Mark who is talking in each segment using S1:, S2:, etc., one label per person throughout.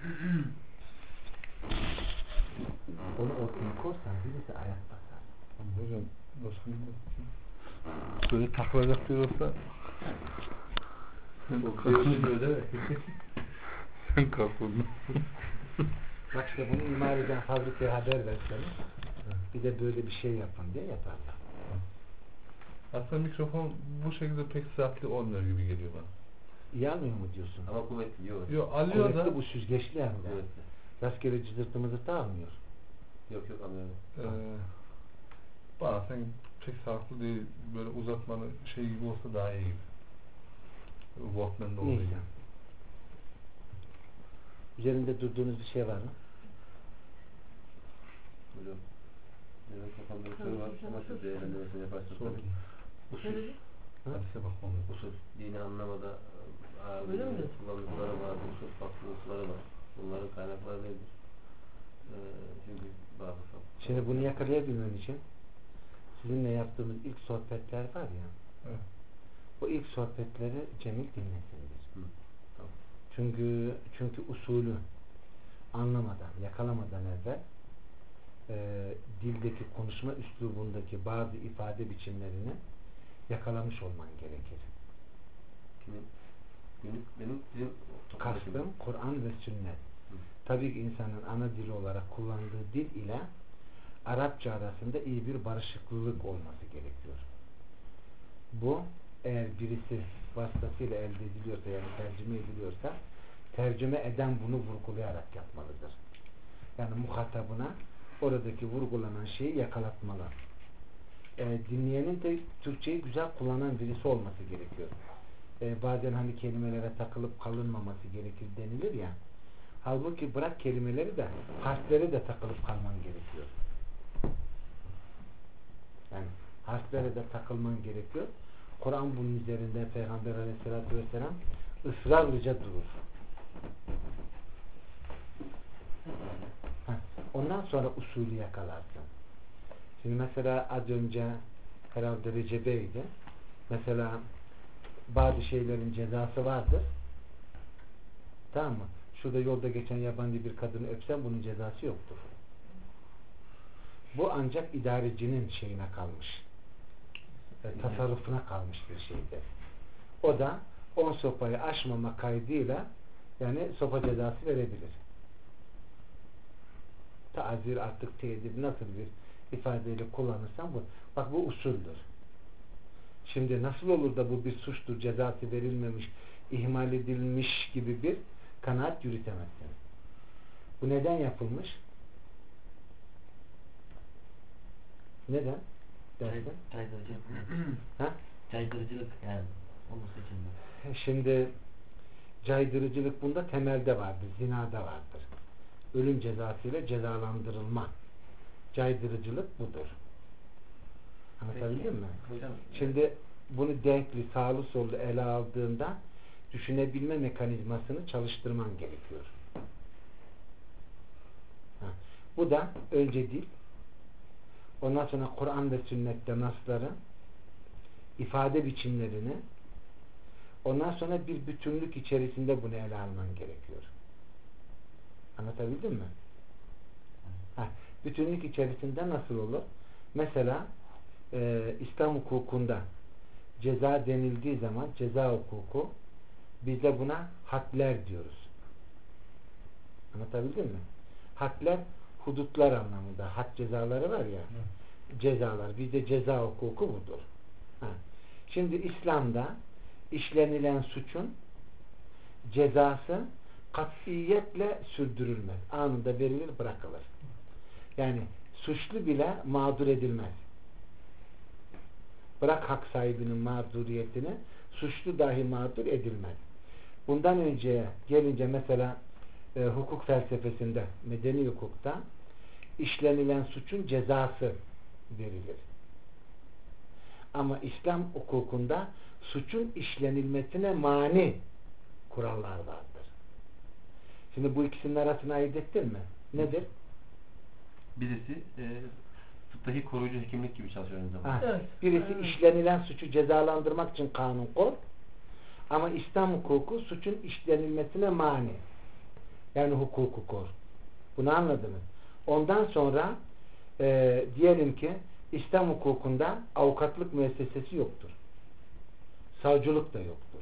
S1: Onu ortaya korsan birisi ayak basar.
S2: Hocam böyle takılacak bir olsa sen kalkırdın.
S1: Bak işte bunu imar eden fabrikaya haber verseniz bir de böyle bir şey yapın diye yaparlar.
S2: Aslında mikrofon bu şekilde pek saatli olmuyor gibi geliyor bana.
S1: İyi almıyor mu diyorsun?
S3: Ama kuvvetli yok.
S2: Yok alıyor
S1: Kuvvetli
S2: da
S1: bu süzgeçli hem de.
S3: Kuvvetli.
S1: Rastgele cızırtı mızırtı almıyor.
S3: Yok anlıyorum.
S2: Bana sen pek sağlıklı değil, böyle uzatmanı şey gibi olsa daha iyi gibi. Walkman'da olduğu gibi.
S1: Üzerinde durduğunuz bir şey var mı?
S3: Hocam. Evet, kafamda bir soru var. Nasıl değerlendirmesini yaparsın tabii. Usul.
S2: Hadise bakmam lazım.
S3: Usul. Dini anlamada kullandıkları bazı usul farklılıkları var. Bunların kaynakları nedir? Çünkü bazı
S1: Şimdi bunu yakalayabilmem için sizinle yaptığımız ilk sohbetler var ya,
S2: evet.
S1: O ilk sohbetleri Cemil dinlesindir.
S3: Tamam.
S1: Çünkü usulü anlamadan, yakalamadan evvel dildeki konuşma üslubundaki bazı ifade biçimlerini yakalamış olman gerekir.
S3: Benim
S1: Kastım Kur'an ve sünnet. Tabii ki insanın ana dili olarak kullandığı dil ile Arapça arasında iyi bir barışıklılık olması gerekiyor. Bu eğer birisi vasıtasıyla elde ediliyorsa, yani tercüme ediliyorsa, tercüme eden bunu vurgulayarak yapmalıdır. Yani muhatabına oradaki vurgulanan şeyi yakalatmalı. Dinleyenin de Türkçeyi güzel kullanan birisi olması gerekiyor. Bazen hani kelimelere takılıp kalınmaması gerekir denilir ya. Halbuki bırak kelimeleri de harflere de takılıp kalman gerekiyor. Yani harflere de takılman gerekiyor. Kur'an bunun üzerinde Peygamber Aleyhisselatü Vesselam ısrarlıca durur. Ondan sonra usulü yakalarsın. Şimdi mesela az önce herhalde Recebe'ydi. Mesela bazı şeylerin cezası vardır. Tamam mı? Şurada yolda geçen yabancı bir kadını öpsen bunun cezası yoktur. Bu ancak idarecinin şeyine kalmış. Tasarrufuna kalmış bir şeydir. O da 10 sopayı aşmama kaydıyla yani sopa cezası verebilir. Tazir artık tedbir nasıl bir ifadeyle kullanırsan bu. Bak bu usuldür. Şimdi nasıl olur da bu bir suçtur, cezası verilmemiş, ihmal edilmiş gibi bir kanaat yürütemezsin. Bu neden yapılmış? Neden? Dersin?
S4: Caydırıcılık.
S1: Ha?
S4: Caydırıcılık yani. Onun seçimde.
S1: Şimdi caydırıcılık bunda temelde vardır. Zinada vardır. Ölüm cezasıyla cezalandırılma. Caydırıcılık budur. Anlatabildim mi?
S4: Hocam,
S1: şimdi bunu denkli, sağlı sollu ele aldığında düşünebilme mekanizmasını çalıştırman gerekiyor. Bu da önce dil, ondan sonra Kur'an ve sünnette nasları, ifade biçimlerini, ondan sonra bir bütünlük içerisinde bunu ele alman gerekiyor. Anlatabildim mi? Bütünlük içerisinde nasıl olur? Mesela İslam hukukunda ceza denildiği zaman ceza hukuku biz de buna hadler diyoruz. Anlatabildim mi? Hadler hudutlar anlamında. Had cezaları var ya, cezalar. Bizde ceza hukuku budur. Şimdi İslam'da işlenilen suçun cezası katiyetle sürdürülmez. Anında verilir, bırakılır. Yani suçlu bile mağdur edilmez. Bırak hak sahibinin mağduriyetini, suçlu dahi mağdur edilmez. Bundan önce gelince mesela hukuk felsefesinde, medeni hukukta işlenilen suçun cezası verilir. Ama İslam hukukunda suçun işlenilmesine mani kurallar vardır. Şimdi bu ikisinin arasını ayırt ettin mi? Nedir?
S3: Birisi fıkhi koruyucu hekimlik gibi çalışıyor aynı zamanda.
S4: Evet.
S1: Birisi işlenilen suçu cezalandırmak için kanun koy. Ama İslam hukuku suçun işlenilmesine mani. Yani hukuku kor. Bunu anladınız. Ondan sonra diyelim ki İslam hukukunda avukatlık müessesesi yoktur. Savcılık da yoktur.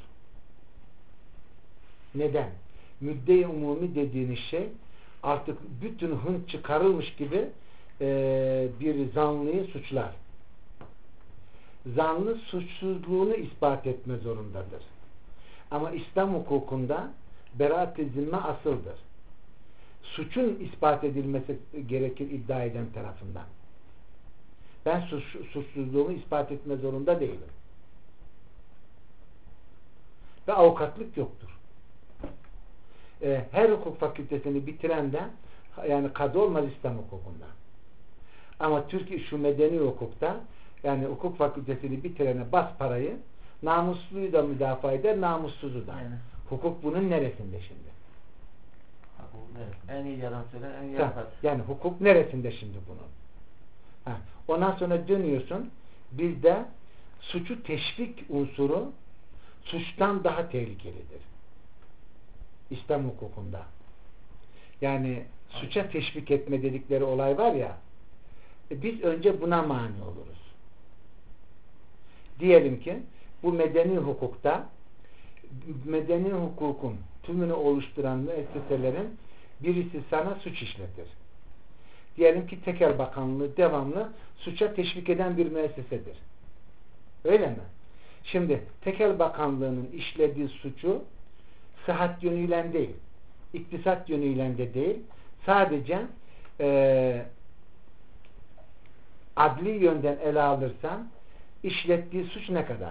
S1: Neden? Müdde-i umumi dediğiniz şey artık bütün hınç çıkarılmış gibi bir zanlıyı suçlar. Zanlı suçsuzluğunu ispat etme zorundadır. Ama İslam hukukunda beraat-ı zimme asıldır. Suçun ispat edilmesi gerekir iddia eden tarafından. Ben suçsuzluğumu ispat etme zorunda değilim. Ve avukatlık yoktur. Her hukuk fakültesini bitiren de yani kadı olmaz İslam hukukunda. Ama Türkiye şu medeni hukukta yani hukuk fakültesini bitirene bas parayı, namusluyu da müdafaa eder, namussuzu da. Yani. Hukuk bunun neresinde şimdi?
S4: En iyi yalan söyler, en iyi yalan.
S1: Yani hukuk neresinde şimdi bunun? Ondan sonra dönüyorsun, bizde suçu teşvik unsuru suçtan daha tehlikelidir. İslam hukukunda. Yani suça teşvik etme dedikleri olay var ya, biz önce buna mani oluruz. Diyelim ki bu medeni hukukta medeni hukukun tümünü oluşturan müesseselerin birisi sana suç işletir. Diyelim ki Tekel Bakanlığı devamlı suça teşvik eden bir müessesedir. Öyle mi? Şimdi Tekel Bakanlığı'nın işlediği suçu sıhhat yönüyle değil, iktisat yönüyle de değil, sadece adli yönden ele alırsan işlettiği suç ne kadar?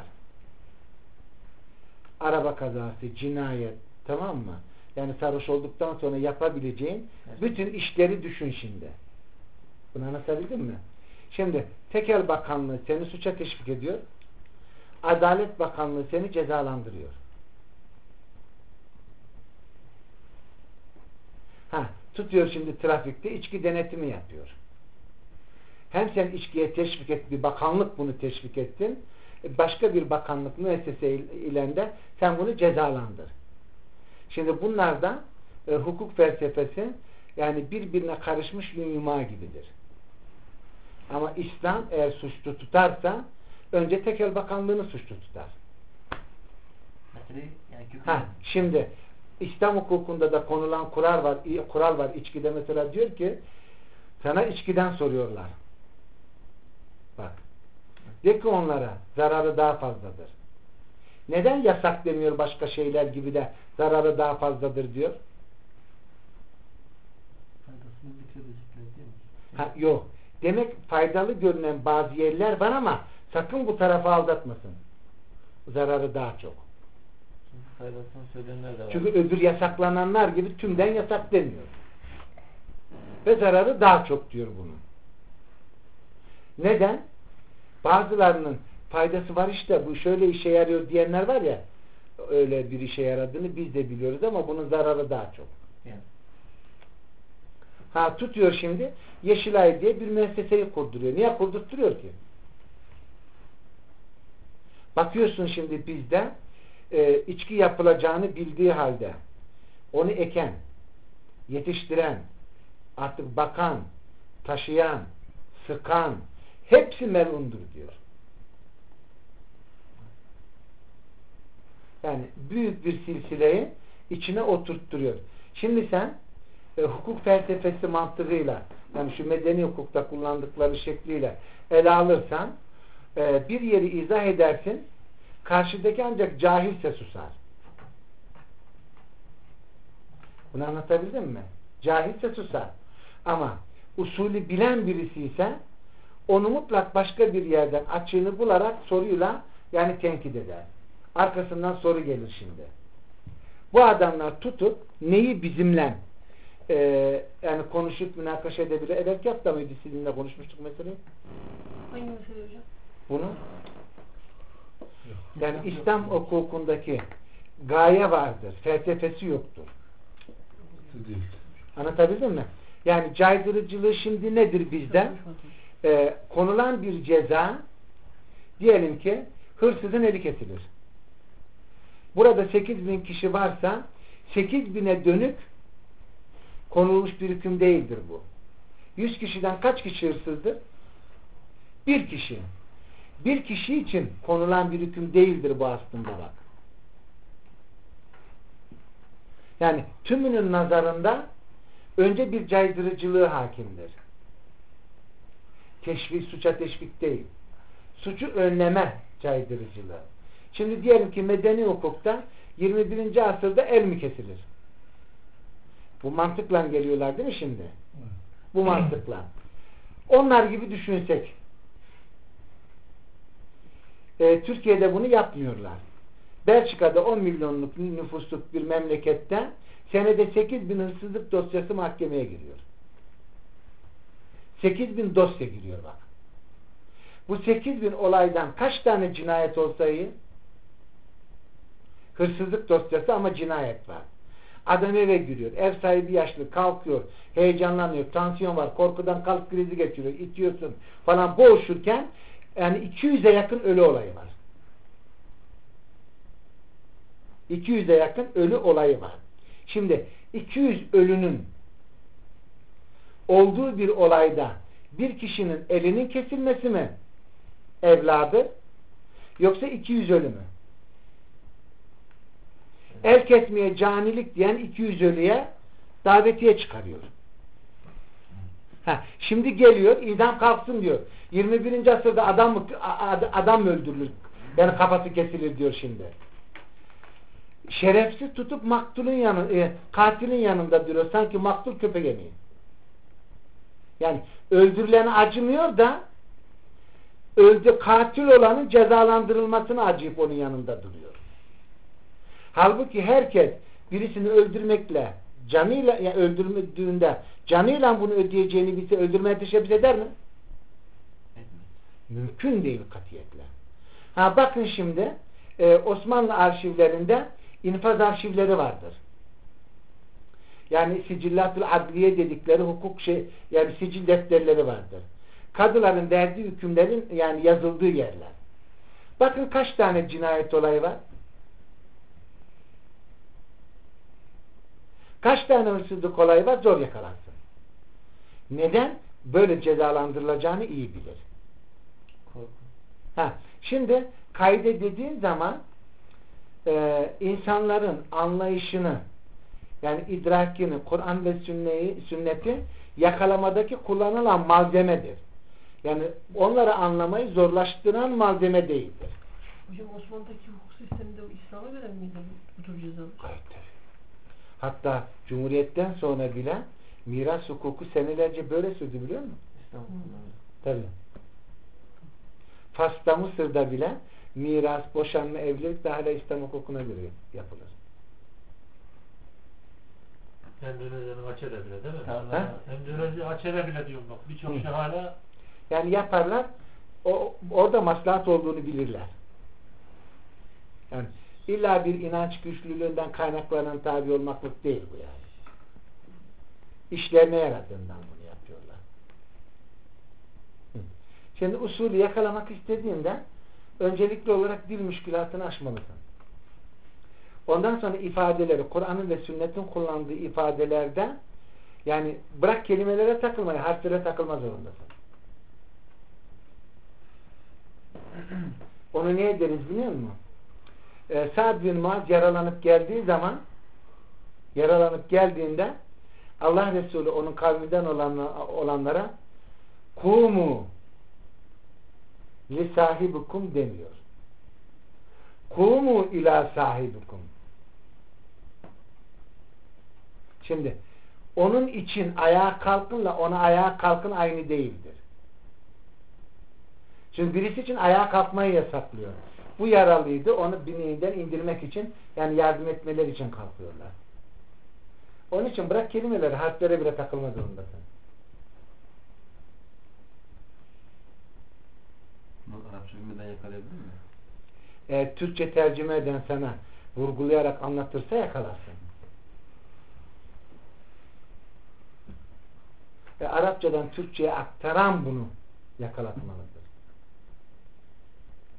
S1: Araba kazası, cinayet, tamam mı? Yani sarhoş olduktan sonra yapabileceğin bütün işleri düşün şimdi. Bunu anlatabildim mi? Şimdi Tekel Bakanlığı seni suça teşvik ediyor. Adalet Bakanlığı seni cezalandırıyor. Tutuyor şimdi trafikte içki denetimi yapıyor. Hem sen içkiye teşvik et, bir bakanlık bunu teşvik ettin. Başka bir bakanlık müessese ile de sen bunu cezalandır. Şimdi bunlar da hukuk felsefesi yani birbirine karışmış bir yumağı gibidir. Ama İslam eğer suçlu tutarsa önce Tekel Bakanlığı'nı suçlu tutar. Şimdi İslam hukukunda da konulan kural var. İçkide mesela diyor ki sana içkiden soruyorlar. Bak. De ki onlara zararı daha fazladır. Neden yasak demiyor başka şeyler gibi de zararı daha fazladır diyor? Yok. Demek faydalı görünen bazı yerler var ama sakın bu tarafa aldatmasın. Zararı daha çok. Çünkü öbür yasaklananlar gibi tümden yasak demiyor. Ve zararı daha çok diyor bunun. Neden? Bazılarının faydası var işte bu şöyle işe yarıyor diyenler var ya öyle bir işe yaradığını biz de biliyoruz ama bunun zararı daha çok. Yani. Tutuyor şimdi Yeşilay diye bir müesseseyi kurduruyor. Niye kurdurtuyor ki? Bakıyorsun şimdi bizde içki yapılacağını bildiği halde onu eken, yetiştiren, artık bakan, taşıyan, sıkan hepsi melundur diyor. Yani büyük bir silsileyi içine oturtturuyor. Şimdi sen hukuk felsefesi mantığıyla yani şu medeni hukukta kullandıkları şekliyle ele alırsan bir yeri izah edersin karşıdaki ancak cahilse susar. Bunu anlatabildim mi? Cahilse susar. Ama usulü bilen birisi ise onu mutlak başka bir yerden açığını bularak soruyla yani tenkit eder. Arkasından soru gelir şimdi. Bu adamlar tutup neyi bizimle yani konuşup münakaşa edebilir. Evet yaptı mıydı sizinle konuşmuştuk meseleyi?
S5: Hangi mesele hocam?
S1: Bunu yani İslam hukukundaki gaye vardır. Felsefesi yoktur. Anlatabildim mi? Yani caydırıcılığı şimdi nedir bizde? Konulan bir ceza diyelim ki hırsızın eli kesilir. Burada 8.000 kişi varsa 8.000'e dönük konulmuş bir hüküm değildir bu. 100 kişiden kaç kişi hırsızdır? Bir kişi. Bir kişi için konulan bir hüküm değildir bu aslında bak. Yani tümünün nazarında önce bir caydırıcılığı hakimdir. Teşvik, suça teşvik değil. Suçu önleme caydırıcılığı. Şimdi diyelim ki medeni hukukta 21. asırda el mi kesilir? Bu mantıkla geliyorlar değil mi şimdi? Bu mantıkla. Onlar gibi düşünsek. Türkiye'de bunu yapmıyorlar. Belçika'da 10 milyonluk nüfusluk bir memlekette senede 8.000 hırsızlık dosyası mahkemeye giriyor. 8.000 dosya giriyor bak. Bu 8.000 olaydan kaç tane cinayet olsa iyi? Hırsızlık dosyası ama cinayet var. Adam eve giriyor. Ev sahibi yaşlı. Kalkıyor. Heyecanlanıyor. Tansiyon var. Korkudan kalp krizi geçiriyor. İtiyorsun falan boğuşurken yani 200'e yakın ölü olayı var. 200'e yakın ölü olayı var. Şimdi 200 ölünün olduğu bir olayda bir kişinin elinin kesilmesi mi evladı yoksa 200 ölü mü? El kesmeye canilik diyen 200 ölüye davetiye çıkarıyor. Şimdi geliyor idam kalksın diyor. 21. asırda adam mı öldürülür? Yani kafası kesilir diyor şimdi. Şerefsiz tutup maktulün katilin yanında duruyor. Sanki maktul köpek yemeği. Yani öldürülene acımıyor da katil olanın cezalandırılmasına acıyıp onun yanında duruyor. Halbuki herkes birisini öldürmekle canıyla yani öldürüldüğünde canıyla bunu ödeyeceğini bilse öldürmeye teşebbüs eder mi? Mümkün değil katiyetle. Bakın şimdi Osmanlı arşivlerinde infaz arşivleri vardır. Yani sicillatül adliye dedikleri hukuk yani sicil defterleri vardır. Kadıların verdiği hükümlerin yani yazıldığı yerler. Bakın kaç tane cinayet olayı var? Kaç tane hırsızlık olayı var? Zor yakalansın. Neden? Böyle cezalandırılacağını iyi bilir. Şimdi kaide dediğin zaman insanların anlayışını yani idrakini, Kur'an ve sünneti yakalamadaki kullanılan malzemedir. Yani onları anlamayı zorlaştıran malzeme değildir.
S5: Hocam Osmanlı'daki hukuk sisteminde İslam'a göre miydi bu tür cezalar?
S1: Evet. Hatta Cumhuriyet'ten sonra bile miras hukuku senelerce böyle sürdü biliyor musun? Tabii. Fas'ta Mısır'da bile miras, boşanma, evlilik de hala İslam hukukuna göre yapılır.
S6: Endonezya'nın açere bile değil mi?
S1: Ha?
S6: Endonezya açere bile diyorum bak. Birçok şey hala
S1: yani yaparlar orada maslahat olduğunu bilirler. Yani illa bir inanç güçlülüğünden kaynaklanan tabi olmaklık değil bu yani. İşlerine yaradığından bunu yapıyorlar. Şimdi usulü yakalamak istediğinde öncelikli olarak dil müşkülatını aşmalısın. Ondan sonra ifadeleri, Kur'an'ın ve sünnetin kullandığı ifadelerde yani bırak kelimelere takılmayı, harflere takılma zorundasın. Onu niye deriz biliyor musun? Sa'd bin Muaz yaralanıp geldiğinde Allah Resulü onun kavminden olanlara kumu li sahibukum demiyor. Kumu ila sahibukum. Şimdi onun için ayağa kalkınla ona ayağa kalkın aynı değildir. Çünkü birisi için ayağa kalkmayı yasaklıyor. Bu yaralıydı. Onu bineğinden indirmek için yani yardım etmeleri için kalkıyorlar. Onun için bırak kelimeleri harflere bile takılma zorundasın.
S3: Arapça bilmeden yakalayabilir mi?
S1: Türkçe tercüme eden sana vurgulayarak anlatırsa yakalarsın. Arapçadan Türkçe'ye aktaran bunu yakalatmalıdır.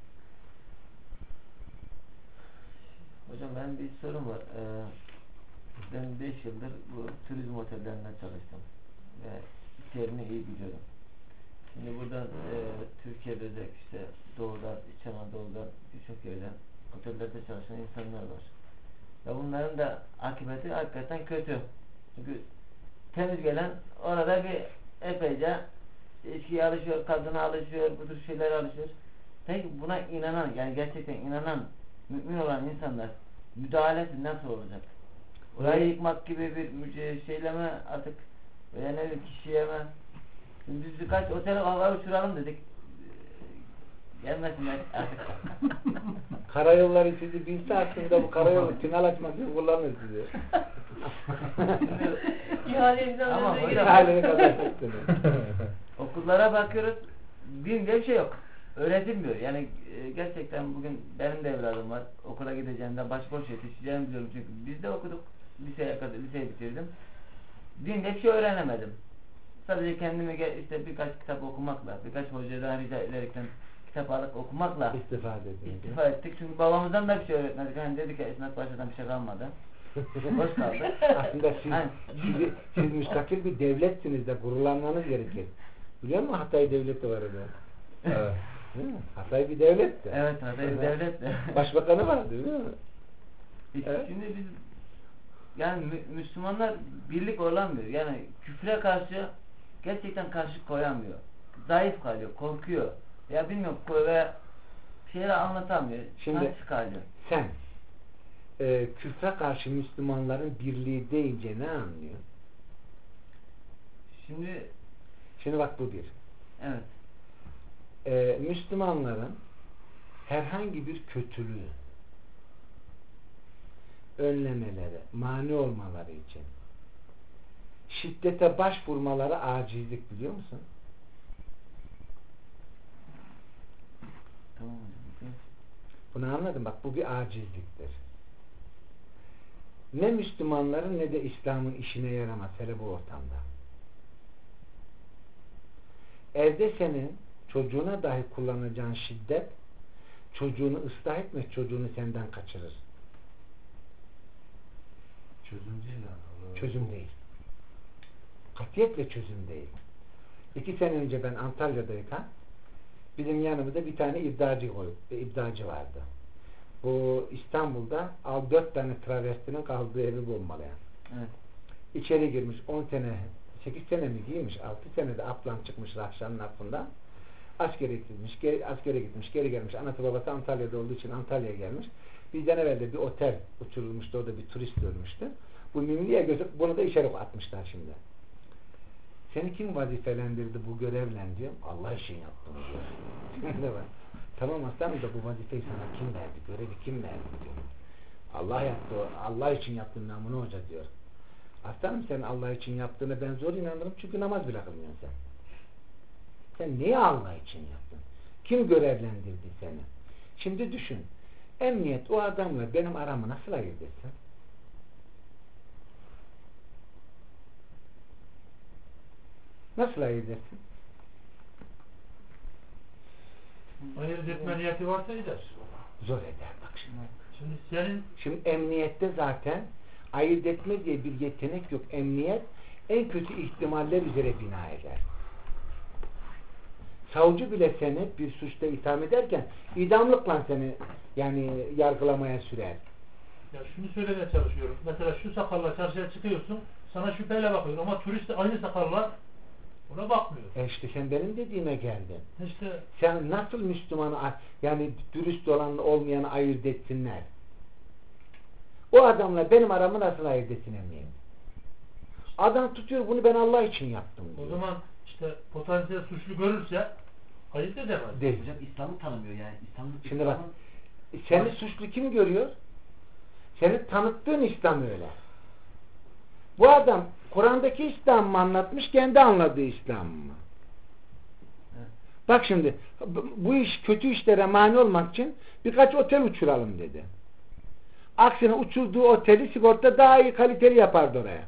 S4: Hocam benim bir sorum var.
S7: Ben 5 yıldır bu turizm otellerinde çalıştım ve terini iyi biliyorum. Şimdi buradan Türkiye'de de işte doğuda, İç Anadolu'da birçok yerden otellerde çalışan insanlar var. Ve bunların da akıbeti hakikaten kötü. Çünkü temiz gelen orada bir epeyce içkiye alışıyor, kadına alışıyor, bu tür şeylere alışıyor. Peki buna inanan, yani gerçekten inanan, mümin olan insanlar müdahalesi nasıl olacak? Orayı yıkmak gibi bir şeyle mi artık veya ne bileyim kişiye mi? Biz birkaç otel hava uçuralım dedik. Gelmesinler artık.
S1: Karayolları sizi bilse aslında bu karayolu tünel açmak için kullanır sizi.
S7: Ama
S1: İhaleyi kazanırsınız.
S7: okullara bakıyoruz, din diye bir şey yok. Öğretilmiyor. Yani gerçekten bugün benim de evladım var. Okula gideceğimde başboş yetişeceğimi biliyorum çünkü biz de okuduk. Liseyi bitirdim. Din diye bir şey öğrenemedim. Sadece kendime işte birkaç kitap okumakla, birkaç hocadan rica ederekten kitap alıp okumakla istifa ettik. Çünkü babamızdan da bir şey öğretmedik. Hani dedik ya İsmet Paşa'dan bir şey kalmadı. Boş kaldı.
S1: Aslında siz müstakil bir devletsiniz de gururlanmanız gerekir. Biliyor musun Hatay devleti var orada?
S2: Evet.
S1: Hatay bir devletti.
S7: Evet, Hatay bir devletti.
S1: Başbakanı vardı değil mi?
S7: Evet. Şimdi biz yani Müslümanlar birlik olamıyor. Yani küfre karşı gerçekten karşı koyamıyor. Zayıf kalıyor, korkuyor. Ya bilmiyorum ve şeyleri anlatamıyor.
S1: Şimdi
S7: kalıyor.
S1: Sen küfre karşı Müslümanların birliği deyince ne anlıyor? Şimdi bak bu bir.
S7: Evet.
S1: Müslümanların herhangi bir kötülüğü önlemeleri, mani olmaları için şiddete başvurmaları acizlik, biliyor musun?
S7: Tamam.
S1: Bunu anladım. Bak bu bir acizliktir. Ne Müslümanların ne de İslam'ın işine yaramaz hele bu ortamda. Evde senin çocuğuna dahi kullanacağın şiddet çocuğunu ıslah etmek, çocuğunu senden kaçırır.
S6: Çözüm değil yani.
S1: Çözüm değil. Katiyetle çözüm değil. 2 sene önce ben Antalya'dayken bizim yanımızda bir tane iddiacı vardı. Bu İstanbul'da 4 tane travestinin kaldığı evi bombalayan.
S7: Evet.
S1: İçeri girmiş 10 sene 8 sene mi giymiş, 6 senede aplan çıkmış Rahşan'ın aklında. Askere gitmiş, geri gelmiş. Anası babası Antalya'da olduğu için Antalya'ya gelmiş. Bizden evvel de bir otel uçurulmuştu, orada bir turist ölmüştü. Bu mimliye gözük, bunu da içeri atmışlar şimdi. Seni kim vazifelendirdi bu görevle diyor. Allah için yaptım diyor. Tamam aslanım da bu vazifeyi sana kim verdi? Görevi kim verdi diyor. Allah yaptı, Allah için yaptın namına hoca diyor. Aslanım sen Allah için yaptığını ben zor inanırım çünkü namaz bile kılmıyorsun sen. Sen niye Allah için yaptın? Kim görevlendirdi seni? Şimdi düşün. Emniyet o adamla benim aramı nasıl ayırt etsin? Nasıl ayırt etsin?
S6: Ayırt etme niyeti varsa eder.
S1: Zor eder bak şimdi. Şimdi emniyette zaten ayırt etme diye bir yetenek yok. Emniyet en kötü ihtimaller üzere bina eder. Savcı bile seni bir suçta itham ederken idamlıkla seni yani yargılamaya sürer.
S6: Ya şunu söylemeye çalışıyorum. Mesela şu sakalla çarşıya çıkıyorsun, sana şüpheyle bakıyor ama turist de aynı sakalla ona bakmıyor.
S1: İşte sen benim dediğime geldin.
S6: İşte
S1: sen nasıl Müslümanı yani dürüst olan olmayanı ayırt etsinler? O adamla benim aramı nasıl ayırt etsin emniyet? Adam tutuyor bunu ben Allah için yaptım diyor.
S6: O zaman işte potansiyel suçlu görürse ayırt edemez.
S1: Değil.
S4: Hocam İslam'ı tanımıyor yani.
S1: Şimdi bak seni suçlu kim görüyor? Seni tanıttığın İslam öyle. Bu adam Kur'an'daki İslam mı anlatmış, kendi anladığı İslam mı?
S7: Evet.
S1: Bak şimdi bu iş kötü işlere mani olmak için birkaç otel uçuralım dedi. Aksine uçurduğu oteli sigorta daha iyi kaliteli yapardı oraya.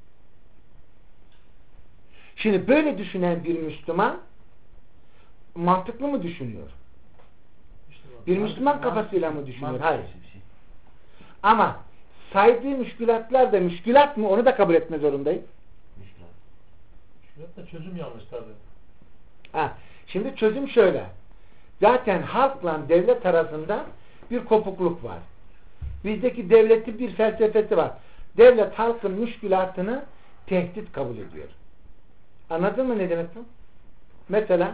S1: Şimdi böyle düşünen bir Müslüman mantıklı mı düşünüyor? Bir Müslüman kafasıyla mı düşünüyor? Hayır. Ama saydığı müşkülatlar da müşkülat mı? Onu da kabul etme zorundayım.
S4: Müşkülat.
S6: Müşkülat da çözüm yanlış tabii.
S1: Ha, şimdi çözüm şöyle. Zaten halkla devlet arasında bir kopukluk var. Bizdeki devletin bir felsefesi var. Devlet halkın müşkülatını tehdit kabul ediyor. Anladın mı ne demek bu? Mesela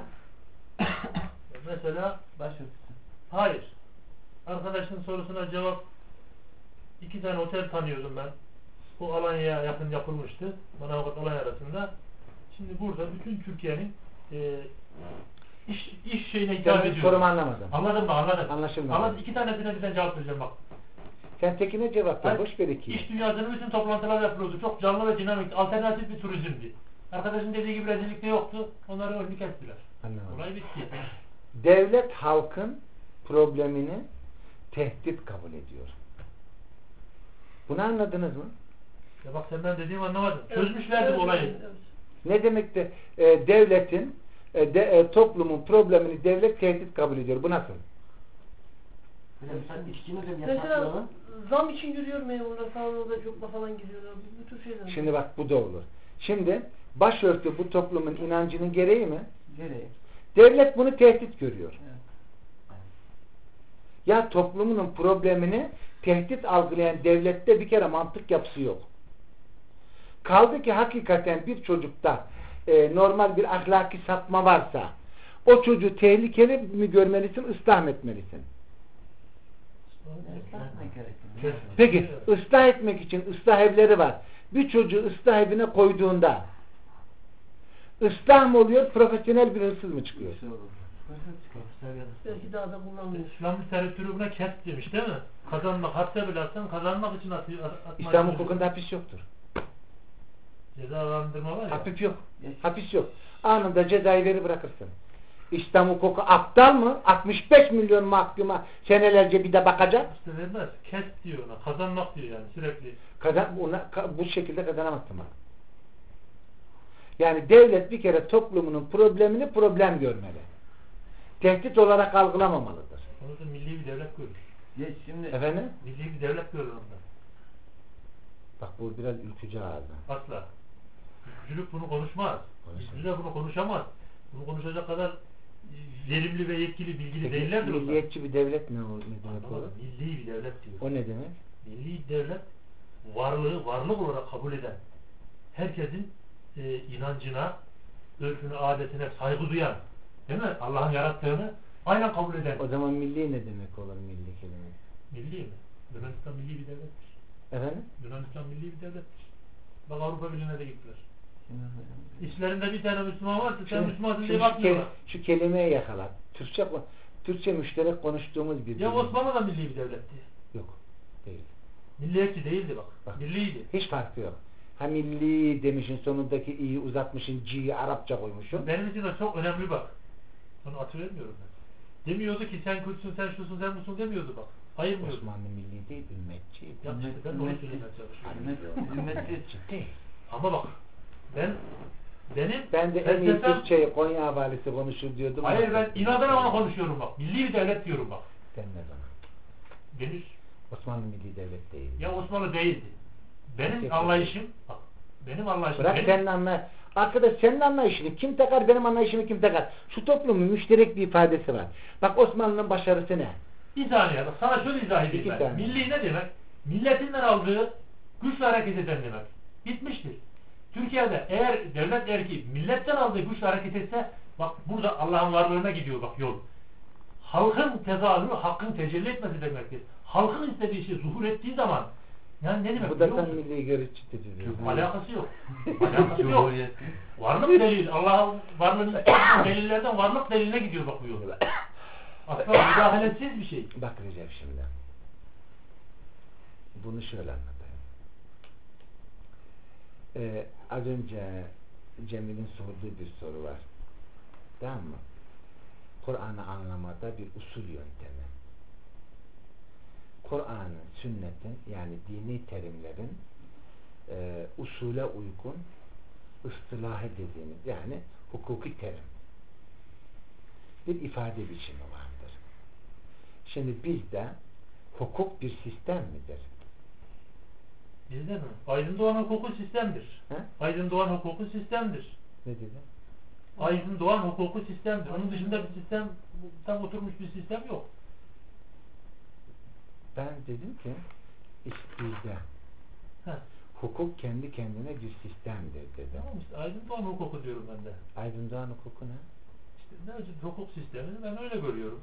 S7: Başörtüsü.
S6: hayır. Arkadaşın sorusuna cevap 2 tane otel tanıyordum ben. Bu Alanya'ya yakın yapılmıştı. Manavgat Alanya arasında. Şimdi burada bütün Türkiye'nin iş şeyine hitap
S1: ben
S6: ediyor.
S1: sorumu anlamadım.
S6: Anladım mı? Anladım.
S1: Anlaşılmadı.
S6: Anladım. 2 tanesine birden cevap vereceğim bak.
S1: Sen tekine cevap ver.
S6: Hayır,
S1: Boş ver ikiyi.
S6: İş dünyasının bütün toplantılar yapılıyordu. Çok canlı ve dinamik, alternatif bir turizmdi. Arkadaşın dediği gibi rezillik de yoktu. Onları önünü kestiler.
S1: Anlamadım.
S6: Olay bitti.
S1: Devlet halkın problemini tehdit kabul ediyor. Bunu anladınız mı?
S6: Ya bak sen ben dediğimi anlamadın. Çözmüşlerdi bu olayı.
S1: Ne demek de devletin toplumun problemini devlet tehdit kabul ediyor. Bu nasıl?
S4: Hocam sen içki mi hocam
S5: Mesela
S4: yasaklayalım?
S5: zam için yürüyor memurlar falan, orada copla falan gidiyorlar. Bu tür şeyler.
S1: Şimdi bak bu da olur. Şimdi başörtü bu toplumun inancının gereği mi?
S7: Gereği.
S1: Devlet bunu tehdit görüyor.
S7: Evet.
S1: Ya toplumunun problemini tehdit algılayan devlette bir kere mantık yapısı yok. Kaldı ki hakikaten bir çocukta normal bir ahlaki sapma varsa o çocuğu tehlikeli mi görmelisin, ıslah mı etmelisin? Peki ıslah etmek için ıslah evleri var. Bir çocuğu ıslah evine koyduğunda ıslah mı oluyor, profesyonel bir hırsız mı çıkıyor?
S5: Belki daha da kullanmıyor.
S6: İslam literatürü buna kes demiş değil mi? Kazanmak, hapse bile atsan kazanmak için
S1: İslam hukukunda hapis yoktur.
S6: Cezalandırma var ya.
S1: Hapis yok. Hapis yok. Anında cezayı verir bırakırsın. İslam hukuku aptal mı? 65 milyon mahkuma senelerce bir de bakacak.
S6: İşte vermez. Kes diyor ona. Kazanmak diyor yani sürekli.
S1: Bu şekilde kazanamazsın bak. Yani devlet bir kere toplumunun problemini problem görmeli. Tehdit olarak algılamamalıdır.
S6: Onu da milli bir devlet görür.
S7: Ya şimdi
S1: Efendim?
S6: Milli bir devlet görür onda.
S1: Bak bu biraz ülkücü ağzı.
S6: Asla. Ülkücülük bunu konuşmaz.
S1: Konuşmaz.
S6: Ülkücüler bunu konuşamaz. Bunu konuşacak kadar verimli ve yetkili, bilgili değillerdir onlar.
S1: Milliyetçi bir devlet ne demek olur?
S6: Milli bir devlet diyor.
S1: O ne demek?
S6: Milli devlet varlık olarak kabul eden, herkesin inancına, örfüne, adetine saygı duyan, değil mi? Allah'ın yarattığını aynen kabul eden.
S1: O zaman milli ne demek olur milli kelime?
S6: Milli mi? Yunanistan milli bir devlettir.
S1: Efendim?
S6: Yunanistan milli bir devlettir. Bak Avrupa Birliği'ne de gittiler.
S7: şimdi hocam,
S6: İçlerinde bir tane Müslüman varsa sen
S1: Şimdi-
S6: Müslümansın
S1: şimdi
S6: diye bakmıyorlar.
S1: şu kelimeyi yakala. Türkçe müşterek konuştuğumuz bir
S6: Ya
S1: dil.
S6: Osmanlı da milli bir devletti.
S1: Yok. Değil.
S6: Milliyetçi değildi bak.
S1: Bak.
S6: Milliydi.
S1: Hiç farkı yok. Ha milli demişin sonundaki i'yi uzatmışın, c'yi Arapça koymuşsun.
S6: Benim için de çok önemli bak. Onu hatırlamıyorum ben. Demiyordu ki sen Kürtsün, sen şusun, sen busun demiyordu bak. Ayırmıyordu.
S1: Osmanlı milli değil, ümmetçi.
S6: Ya işte ben de onu söylemeye çalışıyorum.
S1: Ciddi.
S6: Ama bak benim
S1: Ben de en iyi
S6: felsefem-
S1: Türkçeyi Konya havalisi konuşur diyordum.
S6: Hayır ben inadına ona konuşuyorum bak. Milli bir devlet diyorum bak.
S1: Denmez ona.
S6: Deniz.
S1: Osmanlı milli devlet değil.
S6: Ya Osmanlı değildi. Benim
S1: Peki.
S6: anlayışım bak. Benim anlayışım.
S1: Bırak senin anla. Arkadaş senin anlayışını kim takar, benim anlayışımı kim takar? Şu toplumun müşterek bir ifadesi var. Bak Osmanlı'nın başarısı ne?
S6: Bir saniye bak sana şöyle izah edeyim
S1: İki
S6: ben.
S1: tane.
S6: Milli ne demek? Milletinden aldığı güçle hareket eden demek. Bitmiştir. Türkiye'de eğer devlet erki milletten aldığı güçle hareket etse bak burada Allah'ın varlığına gidiyor bak yol. Halkın tezahürü hakkın tecelli etmesi demektir. Halkın istediği şey zuhur ettiği zaman yani ne demek
S1: Bu da
S6: biliyor
S1: tam
S6: musun?
S1: milli görüşçü diyor.
S6: Alakası yok. Alakası yok. Varlık delil. Allah'ın varlığını isteyen delillerden varlık deliline gidiyor bak bu yol. Aslında müdahalesiz bir şey.
S1: Bak Recep şimdi. Bunu şöyle anlatayım. Az önce Cemil'in sorduğu bir soru var. Tamam mı? Kur'an'ı anlamada bir usul yöntemi. Kur'an'ın, sünnetin yani dini terimlerin usule uygun ıstılahı dediğimiz yani hukuki terim. Bir ifade biçimi vardır. Şimdi bizde hukuk bir sistem midir?
S6: Bizde mi? Aydın Doğan hukuku sistemdir.
S1: He?
S6: Aydın Doğan hukuku sistemdir.
S1: Ne dedi?
S6: Aydın Doğan hukuku sistemdir. Onun dışında bir sistem, tam oturmuş bir sistem yok.
S1: Ben dedim ki bizde
S6: Heh.
S1: hukuk kendi kendine bir sistemdir dedim.
S6: Tamam işte Aydın Doğan hukuku diyorum ben de.
S1: Aydın Doğan hukuku ne?
S6: İşte mevcut hukuk sistemini ben öyle görüyorum.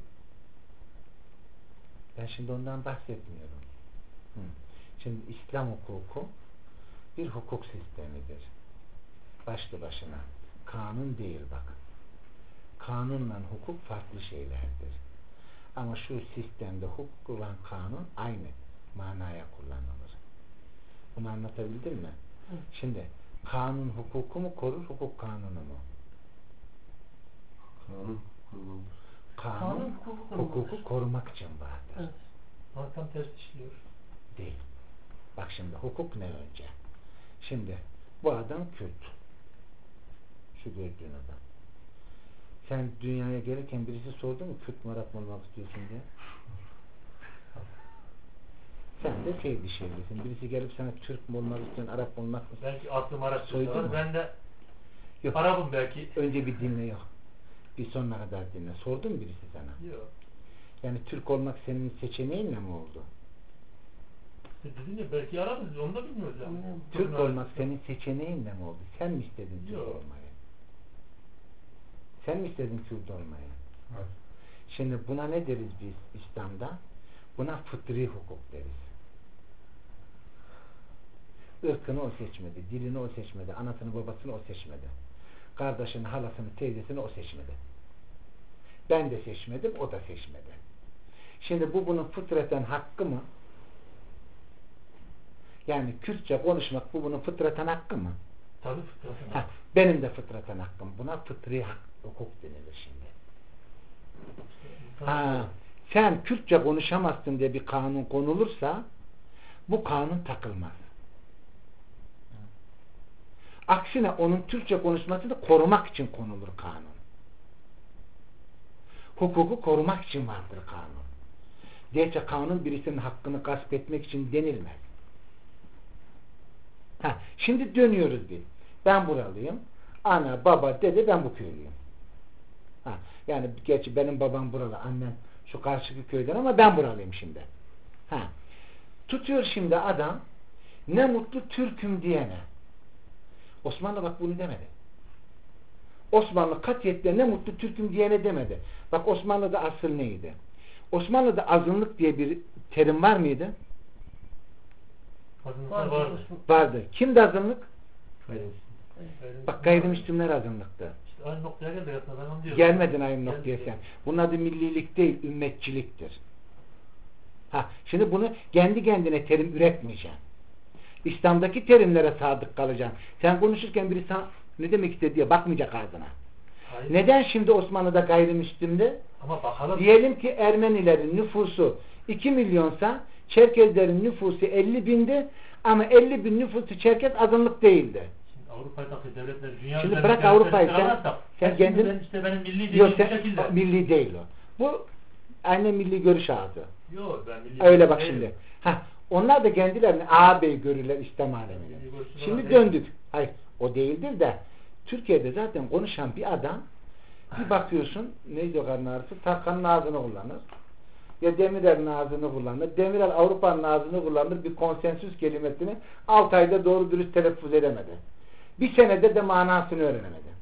S1: Ben şimdi ondan bahsetmiyorum. Hı. Şimdi İslam hukuku bir hukuk sistemidir. Başlı başına. Kanun değil bak. Kanunla hukuk farklı şeylerdir. Ama şu sistemde hukuk olan kanun aynı manaya kullanılır. Bunu anlatabildim mi?
S5: Hı.
S1: Şimdi kanun hukuku mu korur, hukuk kanunu mu?
S3: Kanun kurulmuş.
S1: Kanun hukuku korumak için vardır.
S5: Evet.
S6: Ama tam ters işliyor.
S1: Değil. Bak şimdi hukuk ne önce? Şimdi bu adam Kürt. Şu gördüğün adam. Sen dünyaya gelirken birisi sordu mu Kürt mü Arap mı olmak istiyorsun diye? Sen de şey bir şeylisin. Birisi gelip sana Türk mü olmak istiyorsun, Arap mı olmak istiyorsun?
S6: Belki aklım Arap
S1: Soydun mu?
S6: ben de
S1: Yok.
S6: Arap'ım belki.
S1: Önce bir dinle yok. Bir sonuna kadar dinle. Sordu mu birisi sana?
S6: Yok.
S1: Yani Türk olmak senin seçeneğinle mi oldu?
S6: Dedin ya belki Arap'ız onu da bilmiyoruz yani.
S5: Bilmiyorum.
S1: Türk olmak senin seçeneğinle mi oldu? Sen mi istedin Türk
S6: Yok.
S1: olmayı? Sen mi istedin Kürt olmayı?
S2: Evet.
S1: Şimdi buna ne deriz biz İslam'da? Buna fıtri hukuk deriz. Irkını o seçmedi, dilini o seçmedi, anasını babasını o seçmedi. Kardeşini, halasını, teyzesini o seçmedi. Ben de seçmedim, o da seçmedi. Şimdi bu bunun fıtraten hakkı mı? Yani Kürtçe konuşmak bu bunun fıtraten hakkı mı?
S6: Tabii fıtratın.
S1: Ha, benim de fıtraten hakkım. Buna fıtri hukuk denilir şimdi. Ha, sen Kürtçe konuşamazsın diye bir kanun konulursa bu kanun takılmaz. Aksine onun Türkçe konuşmasını korumak için konulur kanun. Hukuku korumak için vardır kanun. Gerçi kanun birisinin hakkını gasp etmek için denilmez. Ha, şimdi dönüyoruz bir. Ben buralıyım. Ana, baba, dede ben bu köylüyüm. Ha, yani gerçi benim babam buralı, annem şu karşıki köyden ama ben buralıyım şimdi. Ha. Tutuyor şimdi adam ne mutlu Türk'üm diyene. Osmanlı bak bunu demedi. Osmanlı katiyetle ne mutlu Türk'üm diyene demedi. Bak Osmanlı'da asıl neydi? Osmanlı'da azınlık diye bir terim var mıydı?
S6: Azınlıklar vardır.
S1: Vardı. Kimdi azınlık?
S3: Gayrimüslim.
S1: Bak gayrimüslimler azınlıktı.
S6: İşte aynı noktaya geldik aslında ben onu diyorum.
S1: Gelmedin aynı noktaya
S6: Geldik.
S1: sen. Bunun adı millilik değil, ümmetçiliktir. Ha, şimdi bunu kendi kendine terim üretmeyeceksin. İslam'daki terimlere sadık kalacaksın. Sen konuşurken biri sana ne demek istedi diye bakmayacak ağzına.
S6: Hayır.
S1: Neden şimdi Osmanlı'da gayrimüslimdi?
S6: Ama bakalım.
S1: Diyelim ki Ermenilerin nüfusu 2 milyonsa Çerkezlerin nüfusu 50 bindi ama 50 bin nüfusu Çerkez azınlık değildi.
S6: Şimdi Avrupa'daki devletler dünya
S1: Şimdi
S6: üzerinde
S1: bırak Avrupa'yı,
S6: devletleri
S1: sen
S6: sıralarsak,
S1: kendin
S6: hepsinden işte benim milli
S1: yok,
S6: dediğim bu
S1: sen,
S6: şekilde.
S1: milli değil o. Bu anne milli görüş ağzı.
S6: Yok ben milli
S1: Öyle bak
S6: değilim.
S1: şimdi. Ha, onlar da kendilerini ağabey görürler İslam alemini.
S6: Milli görüşü falan
S1: Şimdi
S6: değil.
S1: döndük. Hayır, o değildir de Türkiye'de zaten konuşan bir adam bir bakıyorsun neydi o karın ağrısı? Tarkan'ın ağzını kullanır. Ya Demirel'in ağzını kullanır. Demirel Avrupa'nın ağzını kullanır. Bir konsensüs kelimesini 6 ayda doğru dürüst telaffuz edemedi. Bir senede de manasını öğrenemedi.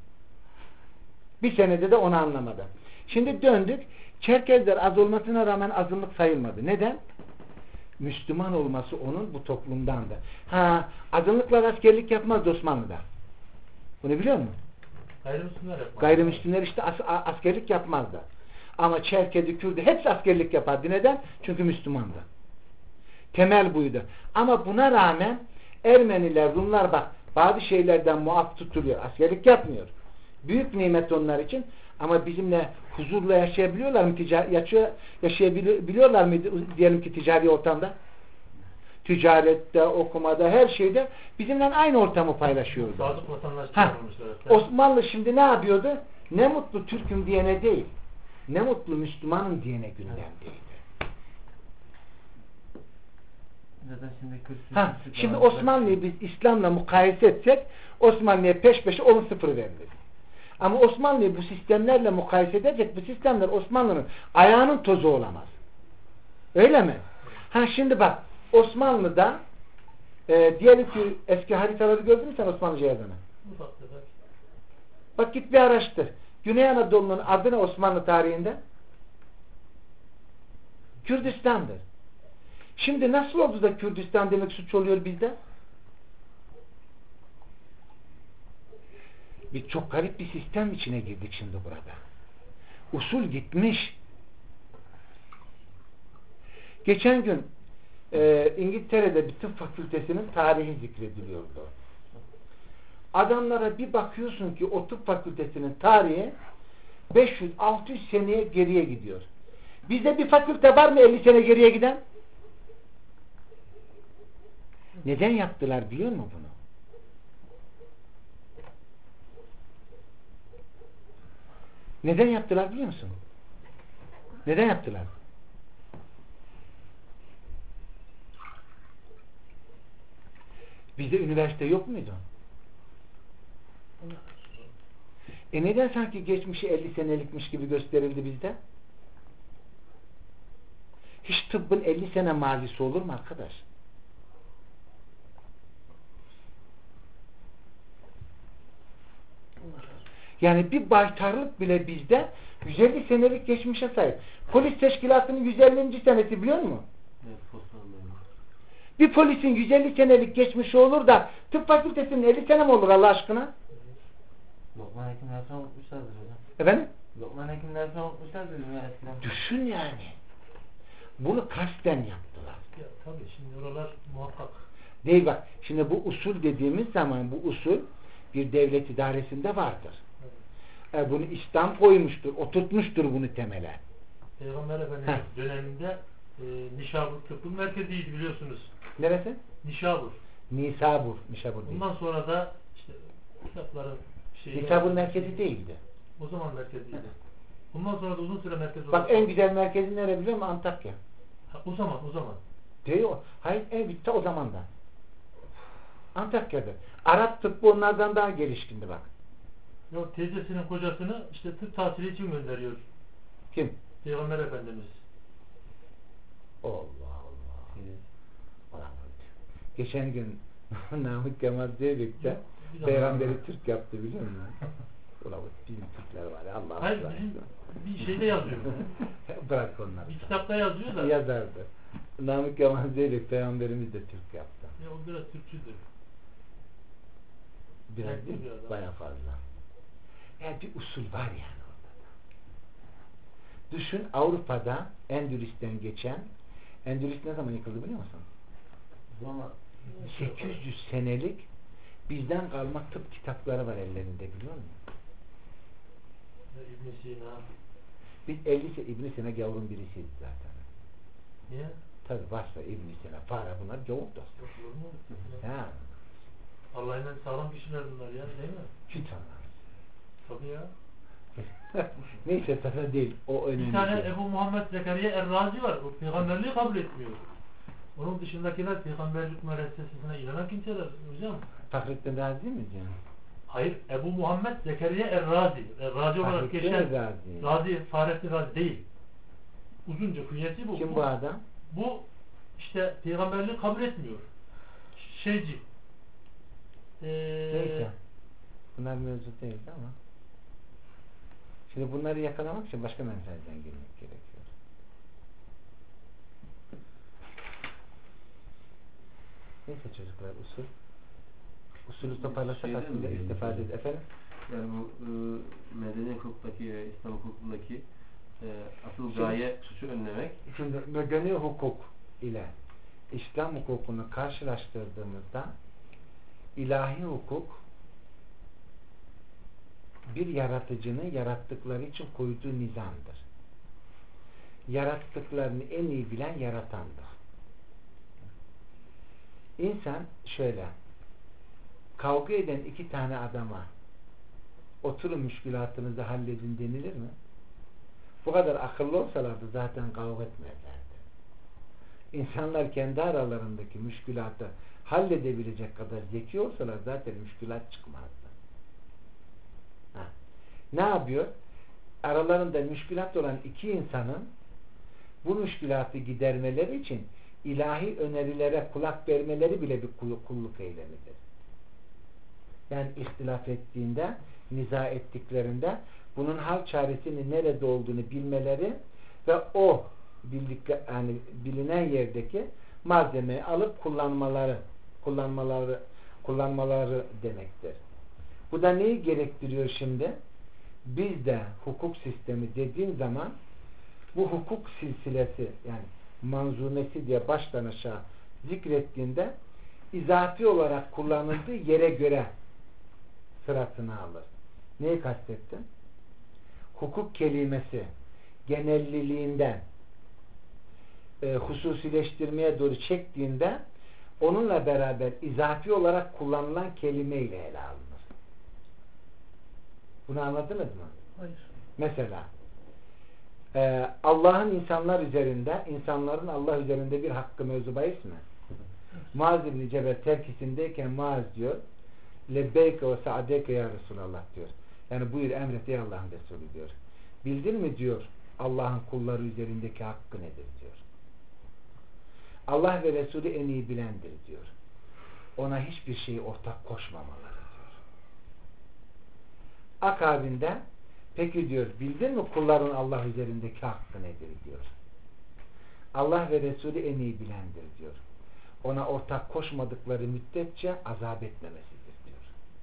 S1: Bir senede de onu anlamadı. Şimdi döndük. Çerkezler az olmasına rağmen azınlık sayılmadı. Neden? Müslüman olması onun bu toplumdandı. Ha, azınlıklar askerlik yapmaz Osmanlı'da. Bunu biliyor musun?
S6: Gayrimüslimler yapmaz.
S1: Gayrimüslimler işte askerlik yapmazdı. Ama Çerkezi, Kürdü hepsi askerlik yapardı. Neden? Çünkü Müslümandı. Temel buydu. Ama buna rağmen Ermeniler, Rumlar bak bazı şeylerden muaf tutuluyor. Askerlik yapmıyor. Büyük nimet onlar için. Ama bizimle huzurla yaşayabiliyorlar mı? Yaşayabiliyorlar mı diyelim ki ticari ortamda? Ticarette, okumada, her şeyde bizimle aynı ortamı paylaşıyordu.
S6: Sadık vatandaşlık
S1: Ha,
S6: yapılmışlar.
S1: Osmanlı şimdi ne yapıyordu? Ne mutlu Türk'üm diyene değil. Ne mutlu Müslümanım diyene gündemdeydi.
S7: Zaten şimdi
S1: Şimdi Osmanlı'yı biz İslam'la mukayese etsek Osmanlı'ya peş peşe 10-0 verilir. Ama Osmanlı'yı bu sistemlerle mukayese edecek, bu sistemler Osmanlı'nın ayağının tozu olamaz. Öyle mi? Şimdi bak Osmanlı'da diyelim ki eski haritaları gördün mü sen Osmanlıca yazanı? Bak git bir araştır. Güney Anadolu'nun adı ne Osmanlı tarihinde? Kürdistan'dır. Şimdi nasıl oldu da Kürdistan demek suç oluyor bizde? Biz çok garip bir sistem içine girdik şimdi burada. Usul gitmiş. Geçen gün İngiltere'de bir tıp fakültesinin tarihi zikrediliyordu. Adamlara bir bakıyorsun ki o tıp fakültesinin tarihi 500-600 seneye geriye gidiyor. Bizde bir fakülte var mı 50 sene geriye giden? Neden yaptılar biliyor musun bunu? Neden yaptılar biliyor musun? Neden yaptılar? Bizde üniversite yok muydu? Neden sanki geçmişi 50 senelikmiş gibi gösterildi bizde? Hiç tıbbın 50 sene mazisi olur mu arkadaş? Yani bir baytarlık bile bizde 150 senelik geçmişe sahip. Polis teşkilatının 150. senesi biliyor musun?
S3: Evet,
S1: bir polisin 150 senelik geçmişi olur da tıp fakültesinin 50 sene mi olur Allah aşkına?
S7: Lokman hekimler falan unutmuşlardır hocam.
S1: Efendim?
S7: Lokman hekimler falan unutmuşlardır eskiden.
S1: Düşün yani. Bunu kasten yaptılar.
S6: Ya tabii şimdi oralar muhakkak.
S1: Değil bak. Şimdi bu usul dediğimiz zaman bu usul bir devlet idaresinde vardır. Evet. Bunu İslam koymuştur. Oturtmuştur bunu temele.
S6: Peygamber Efendimiz döneminde Nişabur tıbbın merkeziydi biliyorsunuz.
S1: Neresi?
S6: Nişabur.
S1: Nisabur. Nişabur değil.
S6: Bundan sonra da işte kitapların
S1: Nisabur merkezi değildi.
S6: O zaman merkeziydi. Bundan sonra da uzun süre merkez oldu.
S1: Bak en güzel merkezi nere biliyor musun? Antakya.
S6: O zaman.
S1: Değil o. Hayır en bitti o zamandan. Antakya'da. Arap tıbbı onlardan daha gelişkindi bak.
S6: Yok teyzesinin kocasını işte tıp tahsili için gönderiyor.
S1: Kim?
S6: Peygamber Efendimiz.
S1: Allah Allah. Geçen gün Namık Kemal Zeybek'te Peygamberi Türk yaptı biliyor musun? Ulan bizim Türkler var ya Allah'a
S6: hayır bir şeyde yazıyor.
S1: Bırak onları.
S6: Bir kitapta yazıyor da.
S1: Yazardı. Namık Kemal Zeybek Peygamberimiz de Türk yaptı.
S6: Ya o biraz Türkçüdür.
S1: Biraz değil, bayağı fazla. Yani bir usul var yani orada. Düşün Avrupa'da Endülüs'ten geçen Endülüs ne zaman yıkıldı biliyor musun?
S7: Ama
S1: 800 senelik bizden kalma tıp kitapları var ellerinde biliyor musun?
S6: İbn Sina.
S1: Biz 50 sene İbn Sina gavurun birisiyiz zaten.
S6: Niye?
S1: Tabi varsa İbn Sina, Fara bunlar gavur dost.
S6: Olur mu?
S1: Ya.
S6: Allah'ından sağlam kişiler bunlar ya değil mi?
S1: Kim tanır?
S6: Tabii ya.
S1: Neyse sana değil. O önemli.
S6: Bir tane
S1: değil.
S6: Ebu Muhammed Zekeriya Er-Razi var. O peygamberliği kabul etmiyor. Onun dışındakiler peygamberlik müessesesine inanan kimseler hocam.
S1: Fahrettin Razi mi diyorsun?
S6: Hayır. Ebu Muhammed Zekeriya Er-Razi. Er-Razi olarak
S1: Fahrettin
S6: geçen
S1: Razi.
S6: Razi, Fahrettin Razi değil. Uzunca künyesi bu.
S1: Kim bu adam?
S6: Bu işte peygamberliği kabul etmiyor. Şeyci.
S1: Neyse. Bunlar mevcut değil ama. Şimdi bunları yakalamak için başka menfezden girmek gerekiyor. Neyse çocuklar usul. Usulü toparlasak aslında istifade edin. Efendim?
S3: Yani bu medeni hukuktaki, İslam hukukundaki asıl gaye suçu önlemek.
S1: Şimdi medeni hukuk ile İslam hukukunu karşılaştırdığımızda ilahi hukuk bir yaratıcının yarattıkları için koyduğu nizamdır. Yarattıklarını en iyi bilen yaratandır. İnsan şöyle kavga eden iki tane adama oturun müşkülatınızı halledin denilir mi? Bu kadar akıllı olsalardı zaten kavga etmezlerdi. İnsanlar kendi aralarındaki müşkülatı halledebilecek kadar zeki olsalar zaten müşkülat çıkmazdı. Ha. Ne yapıyor? Aralarında müşkülat olan iki insanın bu müşkülatı gidermeleri için ilahi önerilere kulak vermeleri bile bir kulluk eylemidir. Yani ihtilaf ettiğinde, niza ettiklerinde bunun hal çaresinin nerede olduğunu bilmeleri ve o bilinen yerdeki malzemeyi alıp kullanmaları demektir. Bu da neyi gerektiriyor şimdi? Bizde hukuk sistemi dediğim zaman bu hukuk silsilesi yani manzumesi diye baştan aşağı zikrettiğinde izafi olarak kullanıldığı yere göre sırasını alır. Neyi kastettim? Hukuk kelimesi genelliliğinden hususileştirmeye doğru çektiğinde onunla beraber izafi olarak kullanılan kelimeyle ele alınır. Bunu anladınız mı?
S5: Hayır.
S1: Mesela Allah'ın insanların Allah üzerinde bir hakkı mevzu bahis mi? Muaz İbni Cebel terkisindeyken Muaz diyor lebbeyke ve sa'deyke ya Resulallah diyor. Yani buyur emret ey Allah'ın Resulü diyor. Bildin mi diyor Allah'ın kulları üzerindeki hakkı nedir diyor. Allah ve Resulü en iyi bilendir diyor. Ona hiçbir şeyi ortak koşmamaları diyor. Akabinde peki diyor bildin mi kulların Allah üzerindeki hakkı nedir diyor. Allah ve Resulü en iyi bilendir diyor. Ona ortak koşmadıkları müddetçe azap etmemesidir diyor.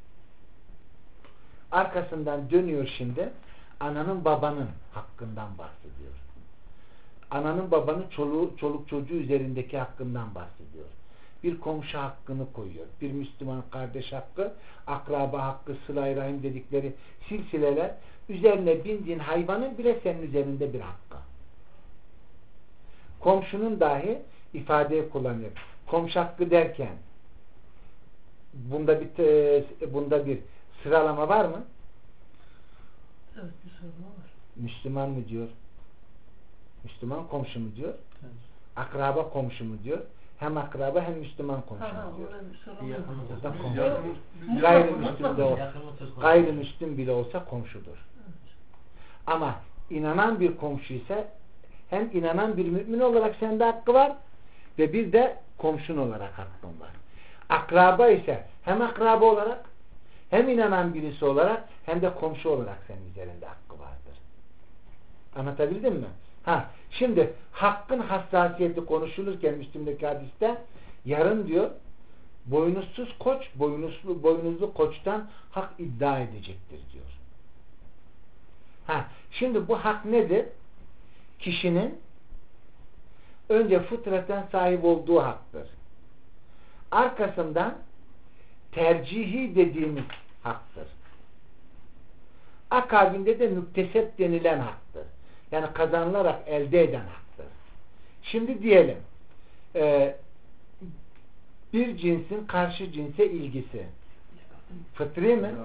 S1: Arkasından dönüyor şimdi ananın babanın hakkından bahsediyor. Ananın babanın çoluk çocuğu üzerindeki hakkından bahsediyor. Bir komşu hakkını koyuyor. Bir Müslüman kardeş hakkı, akraba hakkı, sıla-i rahim dedikleri silsileler üzerine bindiğin hayvanın bile senin üzerinde bir hakkı. Komşunun dahi ifadeyi kullanıyor. Komşu hakkı derken bunda bir sıralama var mı?
S5: Evet, bir sıralama var.
S1: Müslüman mı diyor? Müslüman komşu mu diyor?
S2: Evet.
S1: Akraba komşu mu diyor? Hem akraba hem Müslüman komşu mu diyor? Burada komşu. Gayrimüslim bile olsa komşudur. Ama inanan bir komşu ise hem inanan bir mümin olarak sende hakkı var ve bir de komşun olarak hakkın var. Akraba ise hem akraba olarak hem inanan birisi olarak hem de komşu olarak senin üzerinde hakkı vardır. Anlatabildim mi? Şimdi hakkın hassasiyeti konuşulurken Müslim'deki hadiste yarın diyor boynuzsuz koç boynuzlu koçtan hak iddia edecektir diyor. Şimdi bu hak nedir? Kişinin önce fıtraten sahip olduğu haktır. Arkasından tercihi dediğimiz haktır. Akabinde de müktesep denilen haktır. Yani kazanılarak elde eden haktır. Şimdi diyelim bir cinsin karşı cinse ilgisi fıtri mi?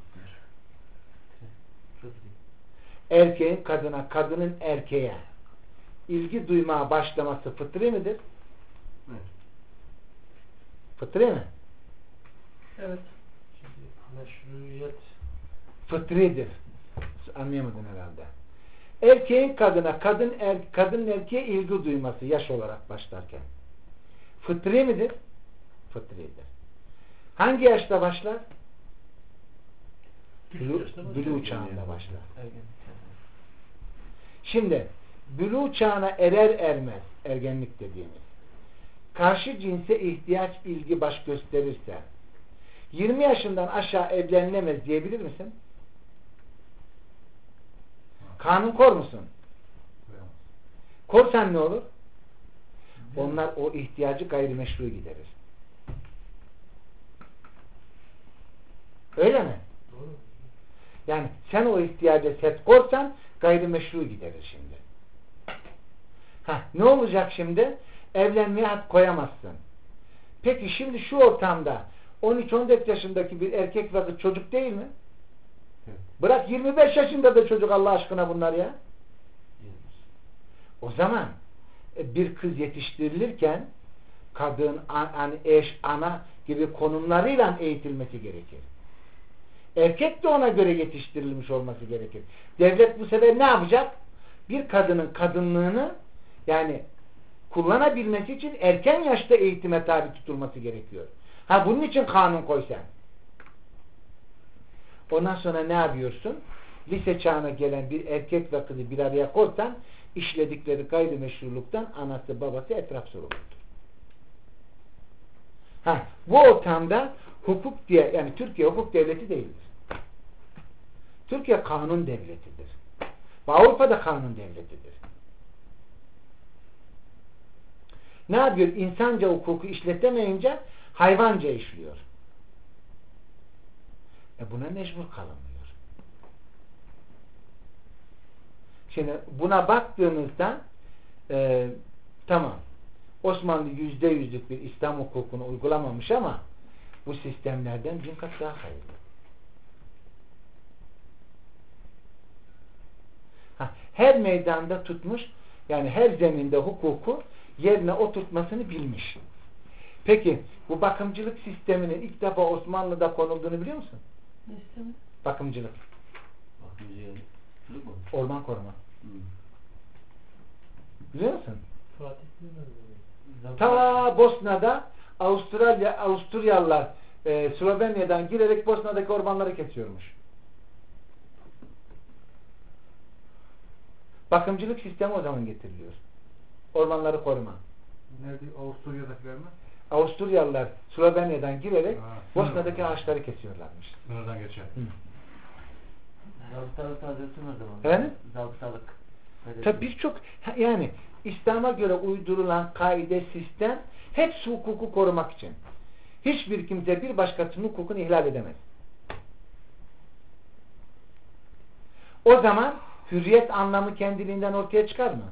S1: Erkeğin kadına, kadının erkeğe ilgi duymaya başlaması fıtri midir?
S3: Evet.
S1: Fıtri mi?
S5: Evet.
S6: Meşruiyet
S1: Fıtridir. Anlayamadın herhalde. Erkeğin kadına, kadının erkeğe ilgi duyması yaş olarak başlarken fıtri midir? Fıtridir. Hangi yaşta başlar? Bülû çağında başlar. Şimdi bülû çağına erer ermez ergenlik dediğimiz karşı cinse ihtiyaç ilgi baş gösterirse 20 yaşından aşağı evlenilemez diyebilir misin? Kanun kor musun? Korsan ne olur? Onlar o ihtiyacı gayrimeşru giderir. Öyle mi?
S6: doğru.
S1: Yani sen o ihtiyacı set korsan gayrimeşru giderir şimdi. Ne olacak şimdi? Evlenmeye hak koyamazsın. Peki şimdi şu ortamda 13-14 yaşındaki bir erkek ve kız çocuk değil mi?
S3: Evet.
S1: Bırak 25 yaşında da çocuk Allah aşkına bunlar ya. O zaman bir kız yetiştirilirken kadın, hani eş, ana gibi konumlarıyla eğitilmesi gerekir. Erkek de ona göre yetiştirilmiş olması gerekir. Devlet bu sefer ne yapacak? Bir kadının kadınlığını yani kullanabilmesi için erken yaşta eğitime tabi tutulması gerekiyor. Ha bunun için kanun koysan. Ondan sonra ne yapıyorsun? Lise çağına gelen bir erkek ve kızı bir araya koysan işledikleri gayrimeşruluktan anası babası etraf sorumludur. Ha, bu ortamda hukuk diye yani Türkiye hukuk devleti değildir. Türkiye kanun devletidir. Ve Avrupa'da kanun devletidir. Ne yapıyor? İnsanca hukuku işletemeyince hayvanca işliyor. Buna mecbur kalınmıyor. Şimdi buna baktığınızda tamam Osmanlı %100'lük bir İslam hukukunu uygulamamış ama bu sistemlerden 1000 kat daha hayırlı. Her meydanda tutmuş yani her zeminde hukuku yerine oturtmasını bilmiş. Peki bu bakımcılık sisteminin ilk defa Osmanlı'da konulduğunu biliyor musun?
S5: Ne sistemi?
S1: Bakımcılık.
S3: Bakımcılık mı?
S1: Orman koruma. Biliyor musun?
S2: Fatih bilmez.
S1: Ta Bosna'da Avusturyalılar Slovenya'dan girerek Bosna'daki ormanları kesiyormuş. Bakımcılık sistemi o zaman getiriliyor. Ormanları koruma.
S8: Nerede? Avusturya'dakiler mi?
S1: Avusturyalılar Slovenya'dan girerek Bosna'daki
S8: sınır.
S1: ağaçları kesiyorlarmış.
S8: Sınırdan geçer.
S7: Zabıtalık adresi mi o zaman?
S1: Efendim?
S7: Zabıtalık.
S1: Tabi birçok yani İslam'a göre uydurulan kaide, sistem hepsi hukuku korumak için. Hiçbir kimse bir başkasının hukukunu ihlal edemez. O zaman hürriyet anlamı kendiliğinden ortaya çıkar mı?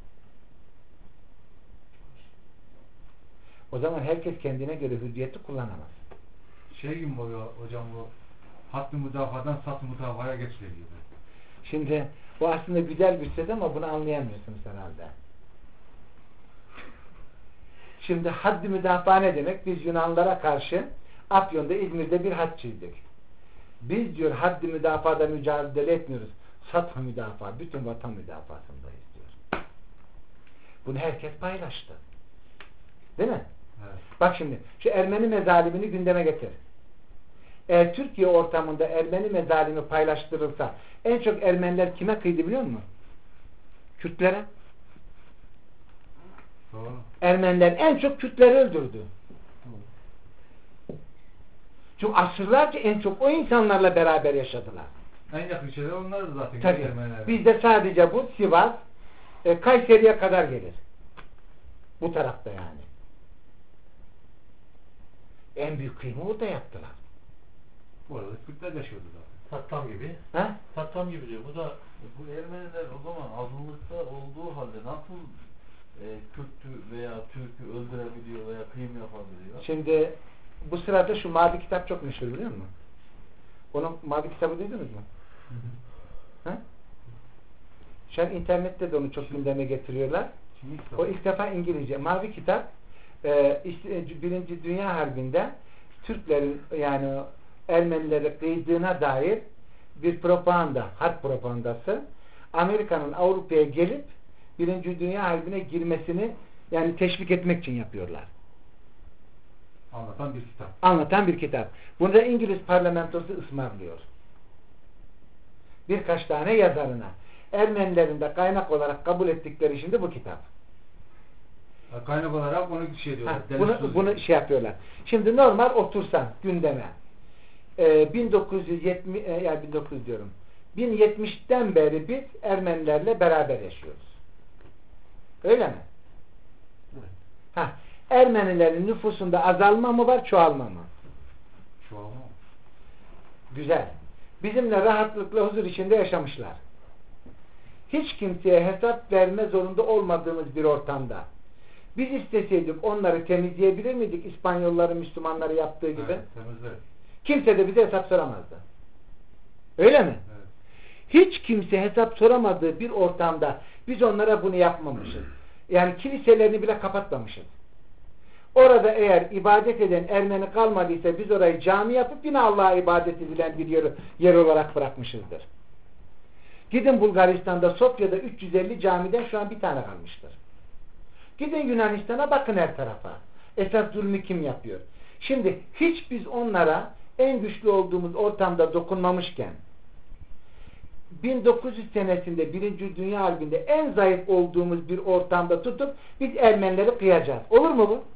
S1: O zaman herkes kendine göre hürriyeti kullanamaz.
S8: Şey gibi mi oluyor hocam bu? Hadd-ı müdafadan sat-ı müdafaya geçiyor gibi.
S1: Şimdi bu aslında güzel bir söz ama bunu anlayamıyorsunuz herhalde. Şimdi hadd-i müdafaa ne demek? Biz Yunanlara karşı Afyon'da, İzmir'de bir had çizdik. Biz diyor hadd-i müdafada mücadele etmiyoruz. Sat-ı müdafaa, bütün vatan müdafasındayız diyor. Bunu herkes paylaştı. Değil mi?
S8: Evet.
S1: Bak şimdi, şu Ermeni mezalimini gündeme getir. Eğer Türkiye ortamında Ermeni mezalimi paylaştırılsa en çok Ermeniler kime kıydı biliyor musun? Kürtlere.
S8: Doğru.
S1: Ermeniler en çok Kürtleri öldürdü. Çünkü asırlarca en çok o insanlarla beraber yaşadılar.
S8: En yakın şeyler onlar zaten.
S1: Tabii.
S8: Ermeniler.
S1: Bizde sadece bu Sivas, Kayseri'ye kadar gelir. Bu tarafta yani. En büyük kıyımı orada yaptılar.
S8: Bu arada Kürtler yaşıyordu zaten.
S6: Sattam gibi.
S1: Ha?
S6: Sattam gibi diyor. Bu da
S3: Bu Ermeniler o zaman azınlıkta olduğu halde nasıl Kürt'ü veya Türk'ü öldürebiliyor veya kıyım yapabiliyor?
S1: Şimdi bu sırada şu mavi kitap çok meşhur biliyor musun? Onun mavi kitabı duydunuz mu? Ha? Şu an internette de onu çok gündeme getiriyorlar. O ilk defa İngilizce. Mavi kitap Birinci Dünya Harbi'nde Türklerin yani Ermenilere kıydığına dair bir propaganda, harp propagandası. Amerika'nın Avrupa'ya gelip Birinci Dünya Harbi'ne girmesini yani teşvik etmek için yapıyorlar.
S8: Anlatan bir kitap.
S1: Anlatan bir kitap. Bunu da İngiliz parlamentosu ısmarlıyor. Birkaç tane yazarına. Ermenilerin de kaynak olarak kabul ettikleri şimdi bu kitap.
S8: Kaynak olarak onu şey diyorlar.
S1: Bunu şey yapıyorlar. Şimdi normal otursan gündeme 1970 yani 1900 diyorum. 1070'ten beri biz Ermenilerle beraber yaşıyoruz. Öyle mi?
S8: Evet.
S1: Ha, Ermenilerin nüfusunda azalma mı var, çoğalma mı?
S8: Çoğalma.
S1: Güzel. Bizimle rahatlıkla huzur içinde yaşamışlar. Hiç kimseye hesap verme zorunda olmadığımız bir ortamda biz isteseydik onları temizleyebilir miydik İspanyolların Müslümanları yaptığı gibi?
S8: Evet, temizler.
S1: Kimse de bize hesap soramazdı. Öyle mi?
S8: Evet.
S1: Hiç kimse hesap soramadığı bir ortamda biz onlara bunu yapmamışız. Yani kiliselerini bile kapatmamışız. Orada eğer ibadet eden Ermeni kalmadıysa biz orayı cami yapıp yine Allah'a ibadet edilen bir yer olarak bırakmışızdır. Gidin Bulgaristan'da, Sofya'da 350 camiden şu an bir tane kalmıştır. Gidin Yunanistan'a, bakın her tarafa. Esas zulmü kim yapıyor? Şimdi hiç biz onlara en güçlü olduğumuz ortamda dokunmamışken 1900 senesinde 1. Dünya Harbi'nde en zayıf olduğumuz bir ortamda tutup biz Ermenileri kıyacağız. Olur mu bu?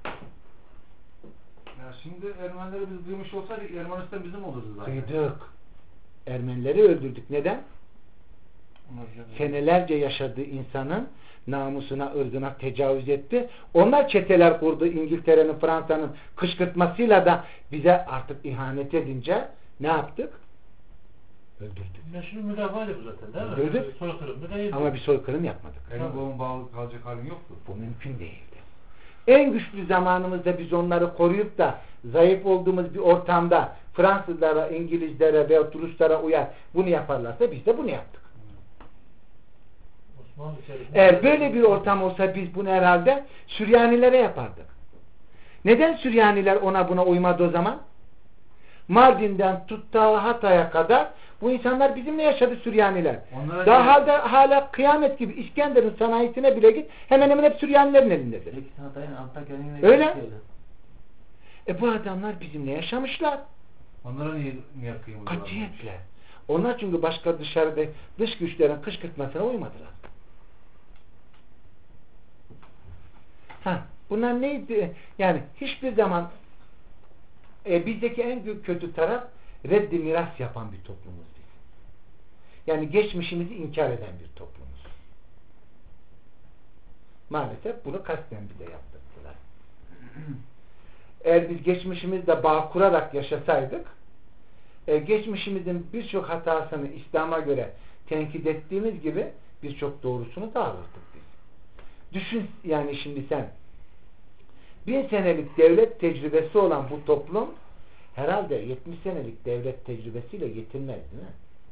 S8: Ya şimdi Ermenileri biz duymuş olsaydık Ermenistan bizim olurdu zaten.
S1: Kıydık. Ermenileri öldürdük. Neden? Senelerce yaşadığı insanın namusuna, ırzına tecavüz etti. Onlar çeteler kurdu. İngiltere'nin, Fransa'nın kışkırtmasıyla da bize artık ihanet edince ne yaptık? Öldürdük.
S6: Meşru müdafaa bu zaten değil mi?
S1: Öldürdük.
S6: Soykırım da değil.
S1: Ama bir soykırım yapmadık.
S8: Elin kolun bağlı kalacak halin yoktu.
S1: Bu mümkün değildi. En güçlü zamanımızda biz onları koruyup da zayıf olduğumuz bir ortamda Fransızlara, İngilizlere veya Ruslara uyar bunu yaparlarsa biz de bunu yaptık. Eğer böyle bir ortam olsa biz bunu herhalde Süryanilere yapardık. Neden Süryaniler ona buna uymadı o zaman? Mardin'den tut ta Hatay'a kadar bu insanlar bizimle yaşadı, Süryaniler.
S8: Onlara
S1: Daha hala kıyamet gibi İskender'in sanayisine bile git, hemen hemen hep Süryanilerin elindedir. Öyle. Bu adamlar bizimle yaşamışlar.
S8: Onlara niye kıyımlılar?
S1: Katiyetle. Onlar çünkü başka dışarıda dış güçlerin kışkırtmasına uymadılar. Bunlar neydi? Yani hiçbir zaman bizdeki en büyük kötü taraf reddi miras yapan bir toplumuz biz. Yani geçmişimizi inkar eden bir toplumuz. Maalesef bunu kasten bize yaptırdılar. Eğer biz geçmişimizde bağ kurarak yaşasaydık, geçmişimizin birçok hatasını İslam'a göre tenkit ettiğimiz gibi birçok doğrusunu da alırdık biz. Düşün yani şimdi sen 1000 senelik devlet tecrübesi olan bu toplum herhalde 70 senelik devlet tecrübesiyle yetinmez değil mi?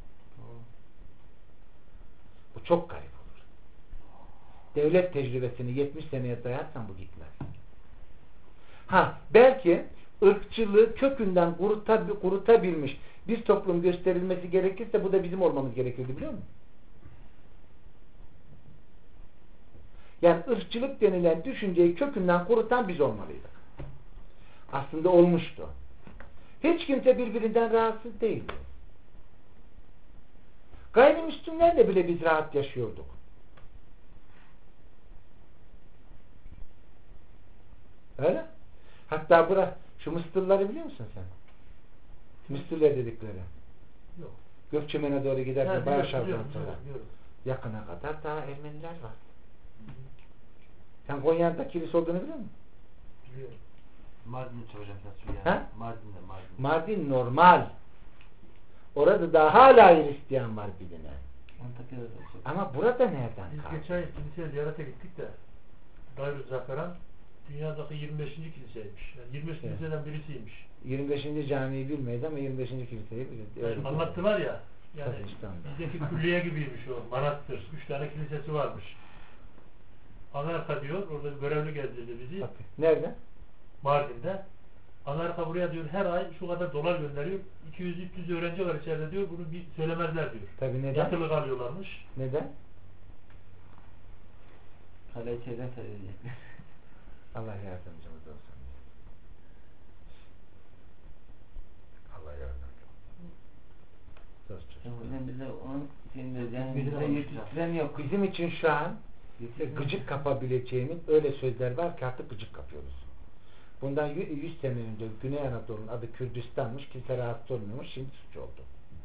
S1: Bu çok garip olur. Devlet tecrübesini 70 seneye dayarsan bu gitmez. Belki ırkçılığı kökünden kurutabilmiş bir toplum gösterilmesi gerekirse bu da bizim olmamız gerekirdi, biliyor musun? Yani ırkçılık denilen düşünceyi kökünden kurutan biz olmalıydık. Aslında olmuştu. Hiç kimse birbirinden rahatsız değildi. Gayrimüslimlerle bile biz rahat yaşıyorduk. Öyle? Hatta şu Mısırlıları biliyor musun sen? Mısırlılar dedikleri.
S6: Yok.
S1: Gökçemen'e doğru giderken Bayraşar'dan sonra.
S6: Biliyorum.
S1: Yakına kadar daha Ermeniler var. Sen Konya'da kilise olduğunu biliyor musun?
S6: Biliyorum.
S4: Mardin'de hocam nasıl yani? Mardin'de.
S1: Mardin normal. Orada da hala Hristiyan var birine. Ama burada nereden
S6: Biz
S1: kaldı?
S6: geçen yıl kiliseye ziyarete gittik de Darüzzaferan dünyadaki 25. kiliseymiş. Yani 25 kiliseden birisiymiş.
S1: 25. camiyi bilmeyiz ama 25. kiliseyi biliriz.
S6: Yani anlattılar ya. Yani
S1: Kazakistan'da.
S6: bizdeki külliye gibiymiş o. Manastır. 3 tane kilisesi varmış. Amerika diyor, orada görevli gezdirdi bizi.
S1: Bak, nerede?
S6: Mardin'de. Amerika buraya diyor her ay şu kadar dolar gönderiyor. 200-300 öğrenci var içeride diyor. Bunu bir söylemezler diyor.
S1: Tabii neden?
S6: Yatılı kalıyorlarmış.
S1: Neden?
S7: Kaleyi çevren söyleyecekler.
S1: Allah yardımcımız olsun. Allah yardımcı olsun. Söz çocuğum.
S7: Bize onun şimdi yani bize yetiştiren yok.
S1: Bizim için şu an gıcık kapabileceğimiz öyle sözler var ki artık gıcık kapıyoruz. Bundan 100 sene önce Güney Anadolu'nun adı Kürdistan'mış, kimse rahatsız olmuyormuş, şimdi suç oldu.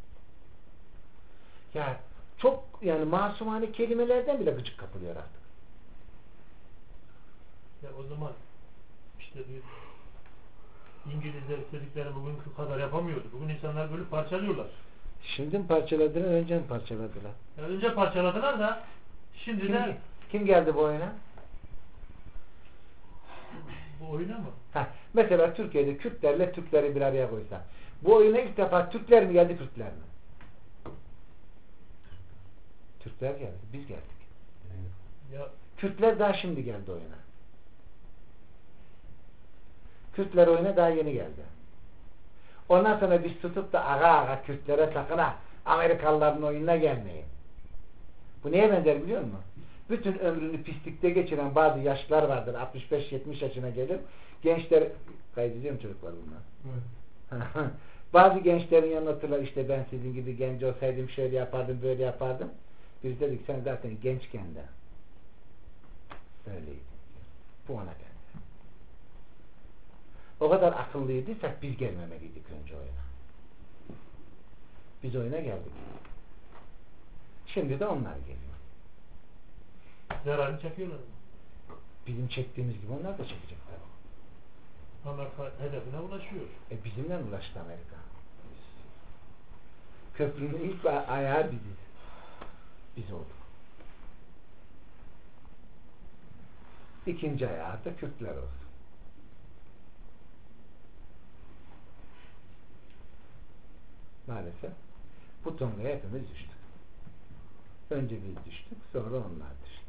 S1: Ya çok yani masumane kelimelerden bile gıcık kapılıyor artık.
S6: Ya o zaman işte diyor, İngilizler istedikleri bugünkü kadar yapamıyordu. Bugün insanlar böyle parçalıyorlar.
S1: Şimdi mi parçaladılar, önce mi parçaladılar?
S6: Ya önce parçaladılar da şimdi de
S1: kim geldi bu oyuna?
S6: bu oyuna mı?
S1: Mesela Türkiye'de Kürtlerle Türkleri bir araya koysa. Bu oyuna ilk defa Türkler mi geldi, Kürtler mi? Türkler geldi. Biz geldik.
S6: Ya
S1: Kürtler daha şimdi geldi oyuna. Kürtler oyuna daha yeni geldi. Ondan sonra biz tutup da aga Kürtlere sakın ha Amerikalıların oyununa gelmeyin. Bu neye benzer biliyor musun? Bütün ömrünü pislikte geçiren bazı yaşlılar vardır. 65-70 yaşına gelip gençler kaydediyor mu çocuklar bunlar? Evet. Bazı gençlerin yanına otururlar, işte ben sizin gibi genç olsaydım şöyle yapardım böyle yapardım. Biz dedik sen zaten gençken de böyleydin. Bu ona benzer. O kadar akıllıydık biz gelmemeliydik önce oyuna. Biz oyuna geldik. Şimdi de onlar geliyor.
S6: Zararını çekiyorlar mı?
S1: Bizim çektiğimiz gibi onlar da çekecekler.
S6: Amerika hedefine ulaşıyor.
S1: Bizimle ulaştı Amerika. Köprünün ilk ayağı biziz. Biz olduk. İkinci ayağı da Kürtler oldu. Maalesef bu tongaya hepimiz düştük. Önce biz düştük, sonra onlar düştü.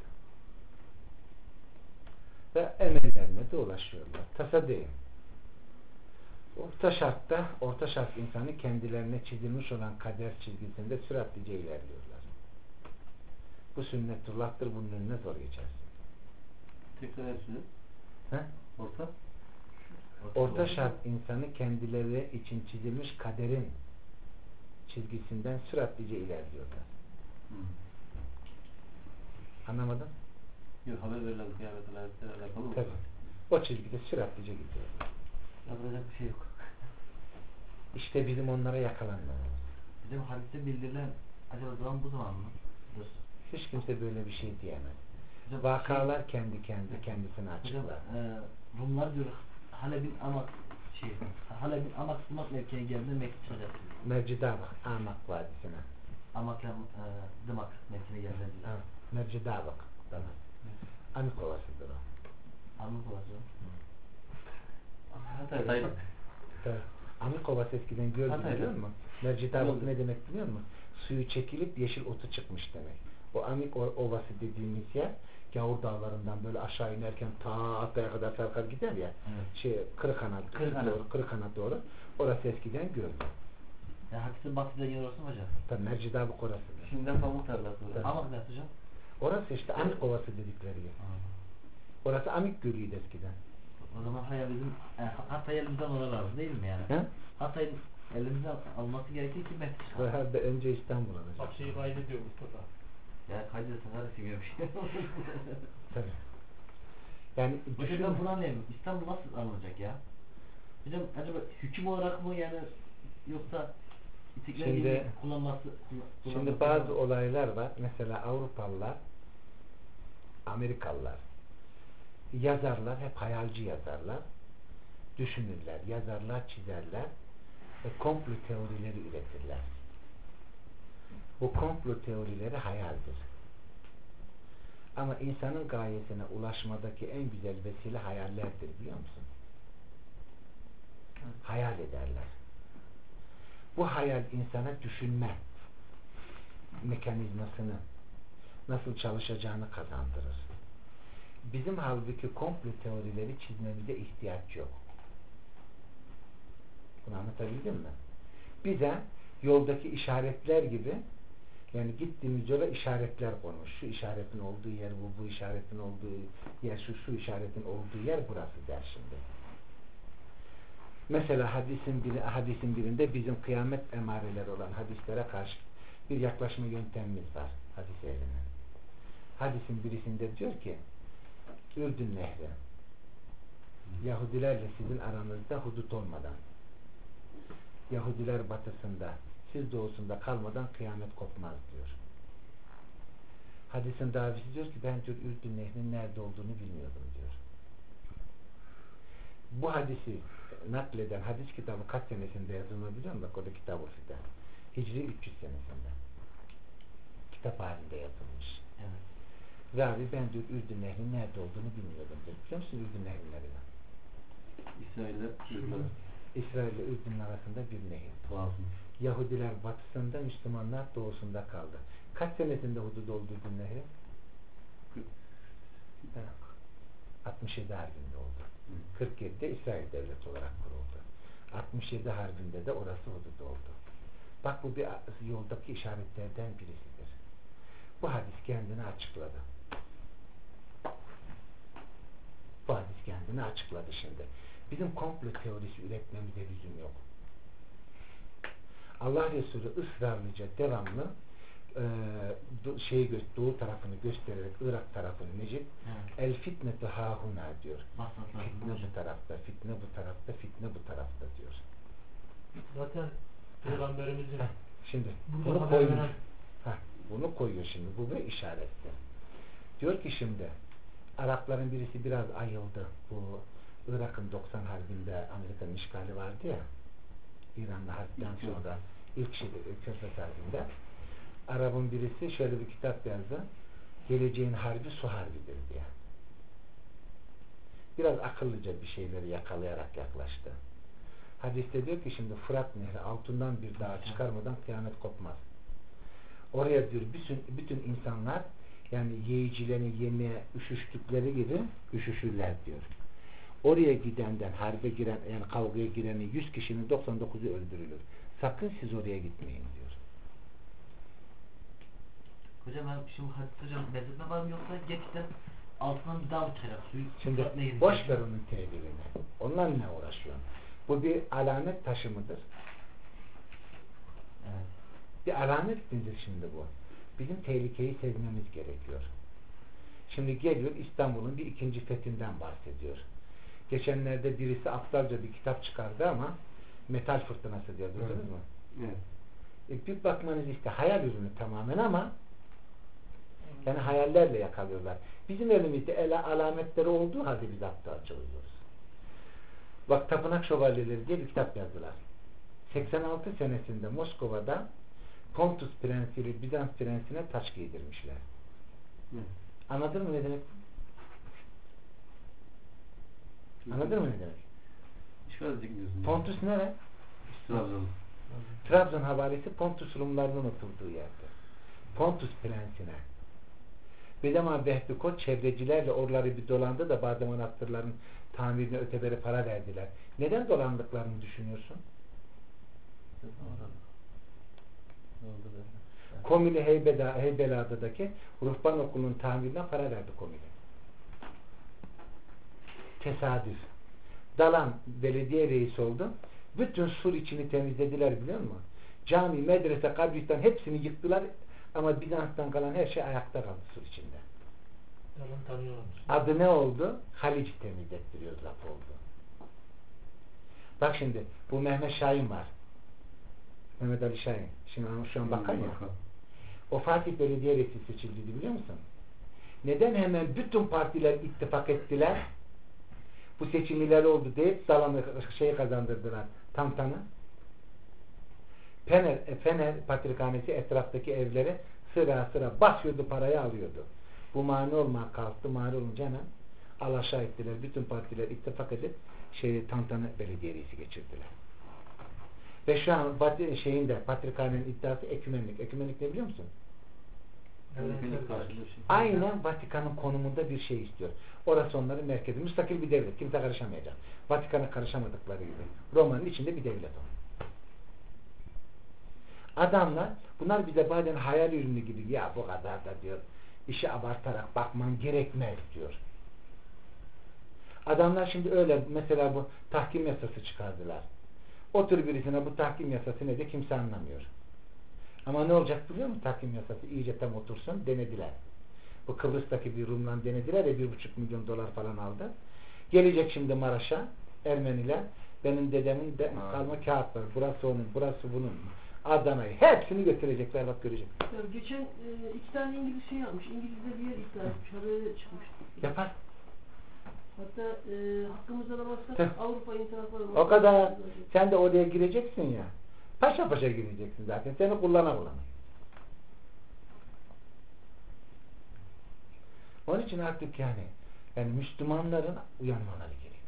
S1: Ve emellerine de ulaşıyorlar. Tasa değil. Orta şart insanı kendilerine çizilmiş olan kader çizgisinde süratlice ilerliyorlar. Bu sünnetullah'tır, bunun önüne zor geçersin.
S3: Tekrar etsiniz.
S1: Orta şart insanı kendileri için çizilmiş kaderin çizgisinden süratlice ilerliyorlar. Anlamadın?
S3: Yok, haber verilen kıyamet alametlerle alakalı mı?
S1: Tabii. O çizgide süratlice gidiyorlar.
S7: Yapılacak bir şey yok.
S1: İşte bizim onlara yakalanmamız.
S7: Bizim hadiste bildirilen acaba zaman bu zaman mı?
S1: Hiç kimse böyle bir şey diyemez.
S7: Hocam,
S1: Vakalar kendisini açıklar.
S7: Hocam Rumlar diyor Halep'in Amak mevkiine geldiğinde Mekke çıkacak.
S1: Mercidabık, Amak Vadisi'ne.
S7: Amak'la Dımak mevkiine geldiğinde.
S1: Mercidabık. Tamam. Amik Ovası'dır o.
S7: Amik Ovası.
S3: Hatay'da.
S1: Amik Ovası eskiden gördüm biliyor musun? Mercidabık ne demek biliyor musun? Suyu çekilip yeşil otu çıkmış demek. O Amik Ovası dediğimiz yer Gavur dağlarından böyle aşağı inerken ta Hatay'a kadar sarkar gider ya. Evet. Kırıkhan'a doğru. Orası eskiden gördüm.
S7: Ya hakikaten bahseden yer orası mı hocam?
S1: Tabii Mercidabık orası.
S3: Şimdiden pamuk tarlası.
S7: Amak ne hocam?
S1: Orası işte Amik Ovası dedikleri yer. Orası Amik Gölü'ydü eskiden.
S7: O zaman Hatay elimizden ona lazım değil mi yani? Hatay'ın elimizden alması gerekir ki Mekke çıkar.
S1: Önce İstanbul'a.
S6: Bak şeyi kaydediyor Mustafa.
S7: Ya kaydedersen hadi bir şey.
S1: Tabii. Yani
S7: hocam ben bunu anlayamıyorum. İstanbul nasıl alınacak ya? Hocam acaba hüküm olarak mı yani yoksa
S1: şimdi
S7: kullanması
S1: bazı olaylar var. Mesela Avrupalılar, Amerikalılar yazarlar, hep hayalci yazarlar. Düşünürler, yazarlar, çizerler ve komplo teorileri üretirler. Bu komplo teorileri hayaldir. Ama insanın gayesine ulaşmadaki en güzel vesile hayallerdir biliyor musun? Hayal ederler. Bu hayal insana düşünme mekanizmasını nasıl çalışacağını kazandırır. Bizim halbuki komplo teorileri çizmemize ihtiyaç yok. Bunu anlatabildim mi? Bize yoldaki işaretler gibi yani gittiğimiz yola işaretler konmuş. Şu işaretin olduğu yer bu işaretin olduğu yer şu işaretin olduğu yer burası der şimdi. Mesela hadisin birinde bizim kıyamet emareleri olan hadislere karşı bir yaklaşma yöntemimiz var hadis ehlinin. Hadisin birisinde diyor ki Ürdün Nehri Yahudilerle sizin aranızda hudut olmadan Yahudiler batısında siz doğusunda kalmadan kıyamet kopmaz diyor. Hadisin ravisi diyor ki ben diyor Ürdün Nehri'nin nerede olduğunu bilmiyordum diyor. Bu hadisi nakleden hadis kitabı kaç senesinde yazılma biliyor musun? Bak orada Kitab-ı Fida. Hicri 300 senesinde. Kitap halinde yazılmış.
S7: Evet.
S1: Ravi ben diyor Ürdün Nehri'nin nerede olduğunu bilmiyordum diyor. Biliyor musun Ürdün Nehri'nin nerede? İsrail ile Ürdün arasında bir nehir.
S3: Tuhafmış.
S1: Yahudiler batısında, Müslümanlar doğusunda kaldı. Kaç senesinde hudud oldu Ürdün Nehri? 67 Harbi'nde oldu. 47'de İsrail devleti olarak kuruldu. 67 Harbi'nde de orası hudut oldu. Bak bu bir yoldaki işaretlerden birisidir. Bu hadis kendini açıkladı. Bu hadis kendini açıkladı şimdi. Bizim komplo teorisi üretmemize lüzum yok. Allah Resulü ısrarlıca devamlı doğu tarafını göstererek Irak tarafını Necip el fitnetu hahuna diyor. Fitne bu tarafta, fitne bu tarafta, fitne bu tarafta diyor.
S6: Zaten Peygamberimizin
S1: şimdi bunu koyuyor. Bunu koyuyor şimdi. Bu bir işarettir. Diyor ki şimdi Arapların birisi biraz ayıldı. Bu Irak'ın 90 Harbi'nde Amerika'nın işgali vardı ya, İran'la harpten sonra ilk Körfez Harbi'nde Arap'ın birisi şöyle bir kitap yazdı. Geleceğin harbi su harbidir diye. Biraz akıllıca bir şeyleri yakalayarak yaklaştı. Hadiste diyor ki şimdi Fırat Nehri altından bir dağa çıkarmadan kıyamet kopmaz. Oraya diyor bütün insanlar yani yiyicilerini yemeye üşüştükleri gibi üşüşürler diyor. Oraya gidenden harbe giren yani kavgaya girenin 100 kişinin 99'u öldürülür. Sakın siz oraya gitmeyin diyor.
S4: Hocam ben şimdi hadis hocam benzetme var mı yoksa gerçekten altından bir daha uçarak suyu
S1: şimdi boş ver onun tevirini. Onunla ne uğraşıyorsun? Bu bir alamet taşı mıdır?
S4: Evet.
S1: Bir alamet midir şimdi bu? Bizim tehlikeyi sezmemiz gerekiyor. Şimdi geliyor İstanbul'un bir ikinci fethinden bahsediyor. Geçenlerde birisi aptalca bir kitap çıkardı ama metal fırtınası diyor. Duydunuz mu? Evet. Bir bakmanız işte hayal ürünü tamamen ama yani hayallerle yakalıyorlar. Bizim elimizde alametleri olduğu halde biz aptalca uyuyoruz. Bak Tapınak Şövalyeleri diye bir kitap yazdılar. 86 senesinde Moskova'da Pontus Prensi ile Bizans Prensi'ne taç giydirmişler. Anladın mı ne demek? Anladın mı ne demek? Pontus nere?
S3: Trabzon.
S1: Trabzon havalisi Pontus Rumlarının oturduğu yerdir. Pontus Prensi'ne. Bedema Behbi Koç çevrecilerle oraları bir dolandı da bazı manastırların tamirine öteberi para verdiler. Neden dolandıklarını düşünüyorsun? Komili Heybeliada'daki ruhban okulunun tamirine para verdi Komili. Tesadüf. Dalan belediye reisi oldu. Bütün sur içini temizlediler biliyor musun? Cami, medrese, kabristan hepsini yıktılar ama Bizans'tan kalan her şey ayakta kaldı sur içinde. Adı ne oldu? Haliç temizlettiriyoruz laf oldu. Bak şimdi bu Mehmet Şahin var. Mehmet Ali Şahin. Şimdi şu an bakan ya. O Fatih Belediye Reisi seçildi biliyor musun? Neden hemen bütün partiler ittifak ettiler? Bu seçimler oldu diye Dalan'ı kazandırdılar. Tantanı. Fener Patrikhanesi etraftaki evlere sıra sıra basıyordu, parayı alıyordu. Bu mani olmak kalktı. Mani olunca hemen alaşağı ettiler. Bütün partiler ittifak edip Tantanı Belediye Reisi geçirdiler. Ve şu an Patrikhanenin iddiası ekümenlik. Ekümenlik ne biliyor musun? Aynen Vatikan'ın konumunda bir şey istiyor. Orası onların merkezi. Müstakil bir devlet. Kimse karışamayacak. Vatikan'a karışamadıkları gibi. Roma'nın içinde bir devlet o. Adamlar, bunlar bize bazen hayal ürünü gibi ya bu kadar da diyor işi abartarak bakman gerekmez diyor. Adamlar şimdi öyle mesela bu tahkim yasası çıkardılar. Otur birisine bu tahkim yasası ne de kimse anlamıyor. Ama ne olacak biliyor musun? Tahkim yasası iyice tam otursun denediler. Bu Kıbrıs'taki bir Rum'la denediler ya 1,5 milyon dolar falan aldı. Gelecek şimdi Maraş'a Ermeniler benim dedemin de kalma kağıtları. Burası onun, burası bunun. Adana'yı hepsini götürecekler bak görecek.
S5: Ya geçen 2 tane İngiliz şey almış. İngiliz'de bir yer iddia etmiş. Haberde çıkmış.
S1: Yapar.
S5: Hatta hakkımızda alamazsak Avrupa internetleri
S1: o kadar. Sen de oraya gireceksin ya. Paşa paşa gireceksin zaten. Seni kullana. Onun için artık yani Müslümanların uyanmaları gerekiyor.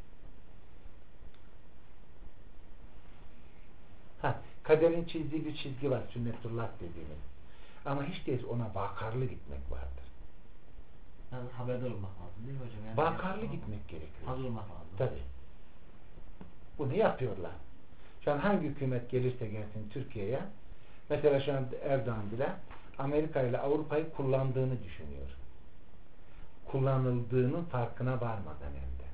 S1: Kaderin çizdiği bir çizgi var. Sünnetullah dediğimiz. Ama hiç değilse ona vakarlı gitmek vardır.
S4: Sen haberdar olmak lazım değil mi hocam? Yani
S1: Vakarlı gitmek gerekiyor.
S4: hazır olmak lazım.
S1: Tabii. Bunu yapıyorlar. Şu an hangi hükümet gelirse gelsin Türkiye'ye, mesela şu an Erdoğan bile Amerika ile Avrupa'yı kullandığını düşünüyor. Kullanıldığının farkına varmadan hem de.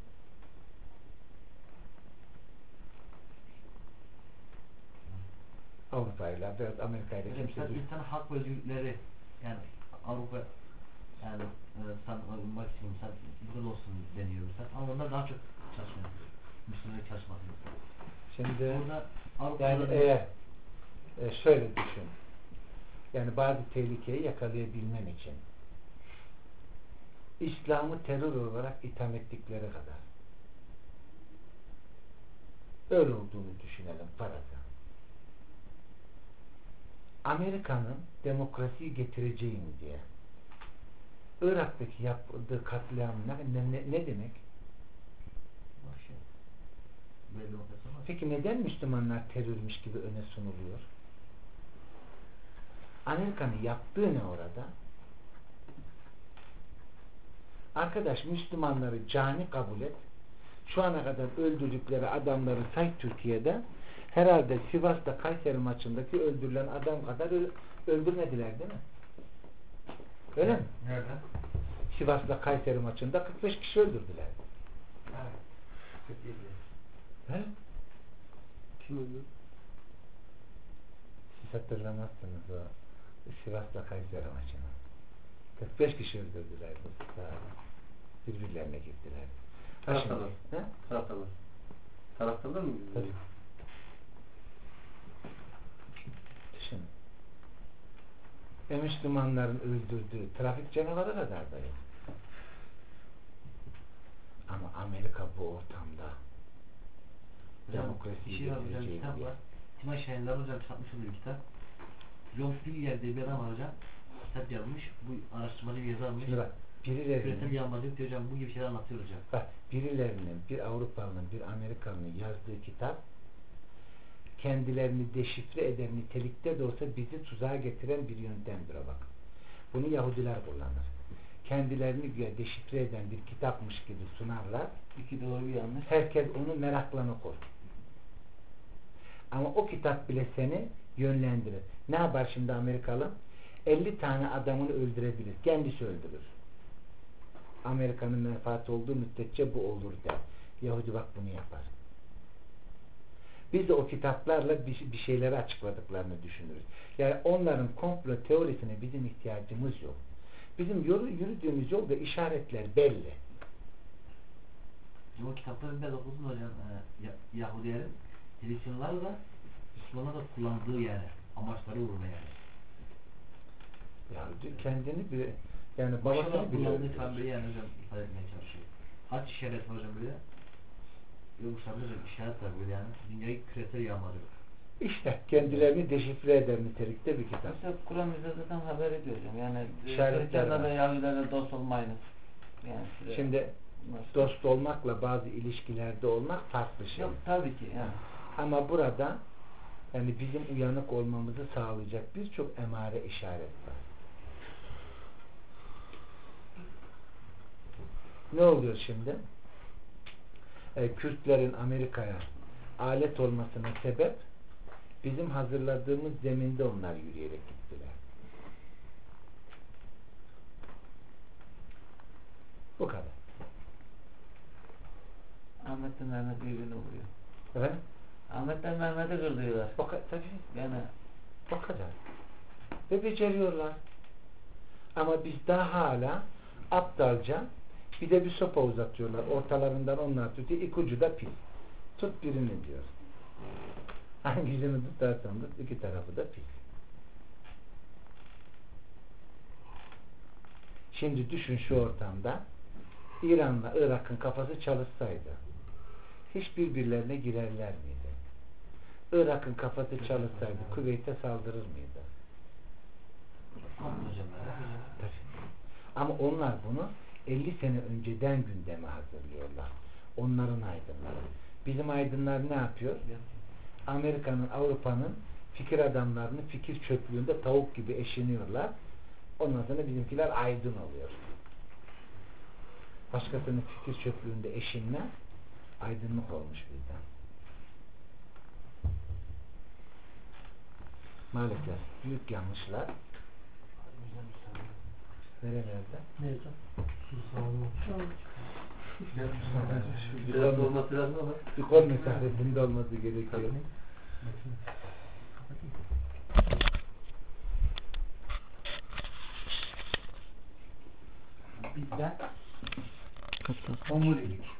S1: Avrupa ile veya Amerika ile
S4: Hocam
S1: kimse
S4: sen
S1: düşün.
S4: insan hak ve özgürlükleri yani Avrupa yani sen maksimum sen burada olsun deniyor mesela ama onlar daha çok çalışmıyor. Müslümanlık çalışması mesela.
S1: Şimdi
S4: Burada Avrupa'da
S1: yani eğer şöyle düşün. Yani bazı tehlikeyi yakalayabilmen için İslam'ı terör olarak itham ettikleri kadar öyle olduğunu düşünelim faraza. Amerika'nın demokrasiyi getireceğim diye Irak'taki yaptığı katliam ne demek?
S4: Vahşi. Belli operasyon var.
S1: Peki neden Müslümanlar terörmüş gibi öne sunuluyor? Amerika'nın yaptığı ne orada? Arkadaş Müslümanları cani kabul et. Şu ana kadar öldürdükleri adamları say Türkiye'de. Herhalde Sivas'ta Kayseri maçındaki öldürülen adam kadar öldürmediler değil mi? Öyle mi?
S8: Nerede?
S1: Sivas'la Kayseri maçında 45 kişi öldürdüler.
S8: Evet. 47.
S1: He?
S3: Kim öldü?
S1: Siz hatırlamazsınız o Sivas'la Kayseri maçını. 45 kişi öldürdüler bu sahada. Birbirlerine gittiler.
S3: Taraftarlar.
S1: He?
S3: Taraftarlar. Taraftarlar mı?
S1: Tabii. Düşünün. Ve Müslümanların öldürdüğü trafik canavarı kadardayız. Ama Amerika bu ortamda demokrasiyi
S4: şey var hocam
S1: getireceği
S4: kitap
S1: diye.
S4: var. Timay Şahinler hocam çıkartmış olduğu bir kitap. John Stilyer diye bir adam var hocam. Kitap yazmış. Bu araştırmacı bir yazarmış.
S1: Şimdi bak,
S4: Küresel
S1: birilerinin
S4: yağmacılık diyor hocam bu gibi şeyler anlatıyor hocam.
S1: bak, birilerinin, bir Avrupalı'nın, bir Amerikalı'nın yazdığı kitap kendilerini deşifre eden nitelikte de olsa bizi tuzağa getiren bir yöntemdir o bak. Bunu Yahudiler kullanır. Kendilerini güya deşifre eden bir kitapmış gibi sunarlar.
S7: İki doğru bir yanlış.
S1: Herkes onu merakla okur. Ama o kitap bile seni yönlendirir. Ne yapar şimdi Amerikalı? 50 tane adamını öldürebilir. Kendisi öldürür. Amerika'nın menfaati olduğu müddetçe bu olur der. Yahudi bak bunu yapar. Biz de o kitaplarla bir şeyleri açıkladıklarını düşünürüz. Yani onların komplo teorisine bizim ihtiyacımız yok. Bizim yürüdüğümüz yolda işaretler belli.
S4: O kitapları biraz okusun hocam. Yahudilerin Hristiyanları da Müslümanlar da kullandığı yani. Amaçları uğruna yani.
S1: Yahudi kendini bir yani
S4: Başka
S1: babasını bile
S4: kullandığı
S1: öldürür.
S4: tabiri yani hocam ifade etmeye çalışıyor. Haç işareti hocam böyle. Yoksa hocam işaret var böyle yani. Dünyayı küresel yağmalıyor.
S1: İşte kendilerini deşifre eder nitelikte bir kitap.
S7: Mesela Kur'an bize zaten haber ediyor hocam. Yani
S1: İşaretler
S7: Hristiyanlarla
S1: var.
S7: Yahudilerle dost olmayınız. Yani size
S1: Şimdi
S7: nasıl?
S1: dost olmakla bazı ilişkilerde olmak farklı şey.
S7: Yok tabii ki yani.
S1: Ama burada yani bizim uyanık olmamızı sağlayacak birçok emare işaret var. Ne oluyor şimdi? Kürtlerin Amerika'ya alet olmasına sebep bizim hazırladığımız zeminde onlar yürüyerek gittiler. Bu kadar.
S7: Ahmet'le Mehmet birbirini vuruyor.
S1: Evet?
S7: Ahmet'le Mehmet'i kırdırıyorlar.
S1: O kadar. Tabii.
S7: Yani
S1: O kadar. Ve beceriyorlar. Ama biz daha hala aptalca bir de bir sopa uzatıyorlar. Ortalarından onlar tutuyor. İlk ucu da pis. Tut birini diyor. Hangisini tutarsan tut iki tarafı da pis. Şimdi düşün şu ortamda İran'la Irak'ın kafası çalışsaydı hiç birbirlerine girerler miydi? Irak'ın kafası çalışsaydı Kuveyt'e saldırır mıydı?
S4: Hocam
S1: Tabii. Ama onlar bunu 50 sene önceden gündeme hazırlıyorlar. Onların aydınları. Bizim aydınlar ne yapıyor? Amerika'nın, Avrupa'nın fikir adamlarını fikir çöplüğünde tavuk gibi eşiniyorlar. Ondan sonra bizimkiler aydın oluyor. Başkasının fikir çöplüğünde eşinle aydınlık olmuş bizden. Maalesef büyük yanlışlar nerelerde?
S5: Nerede?
S3: Biraz olması lazım ama.
S1: Bir kol mesafesinde olması gerekiyor. Bizden
S7: Kısa.
S8: Omurilik.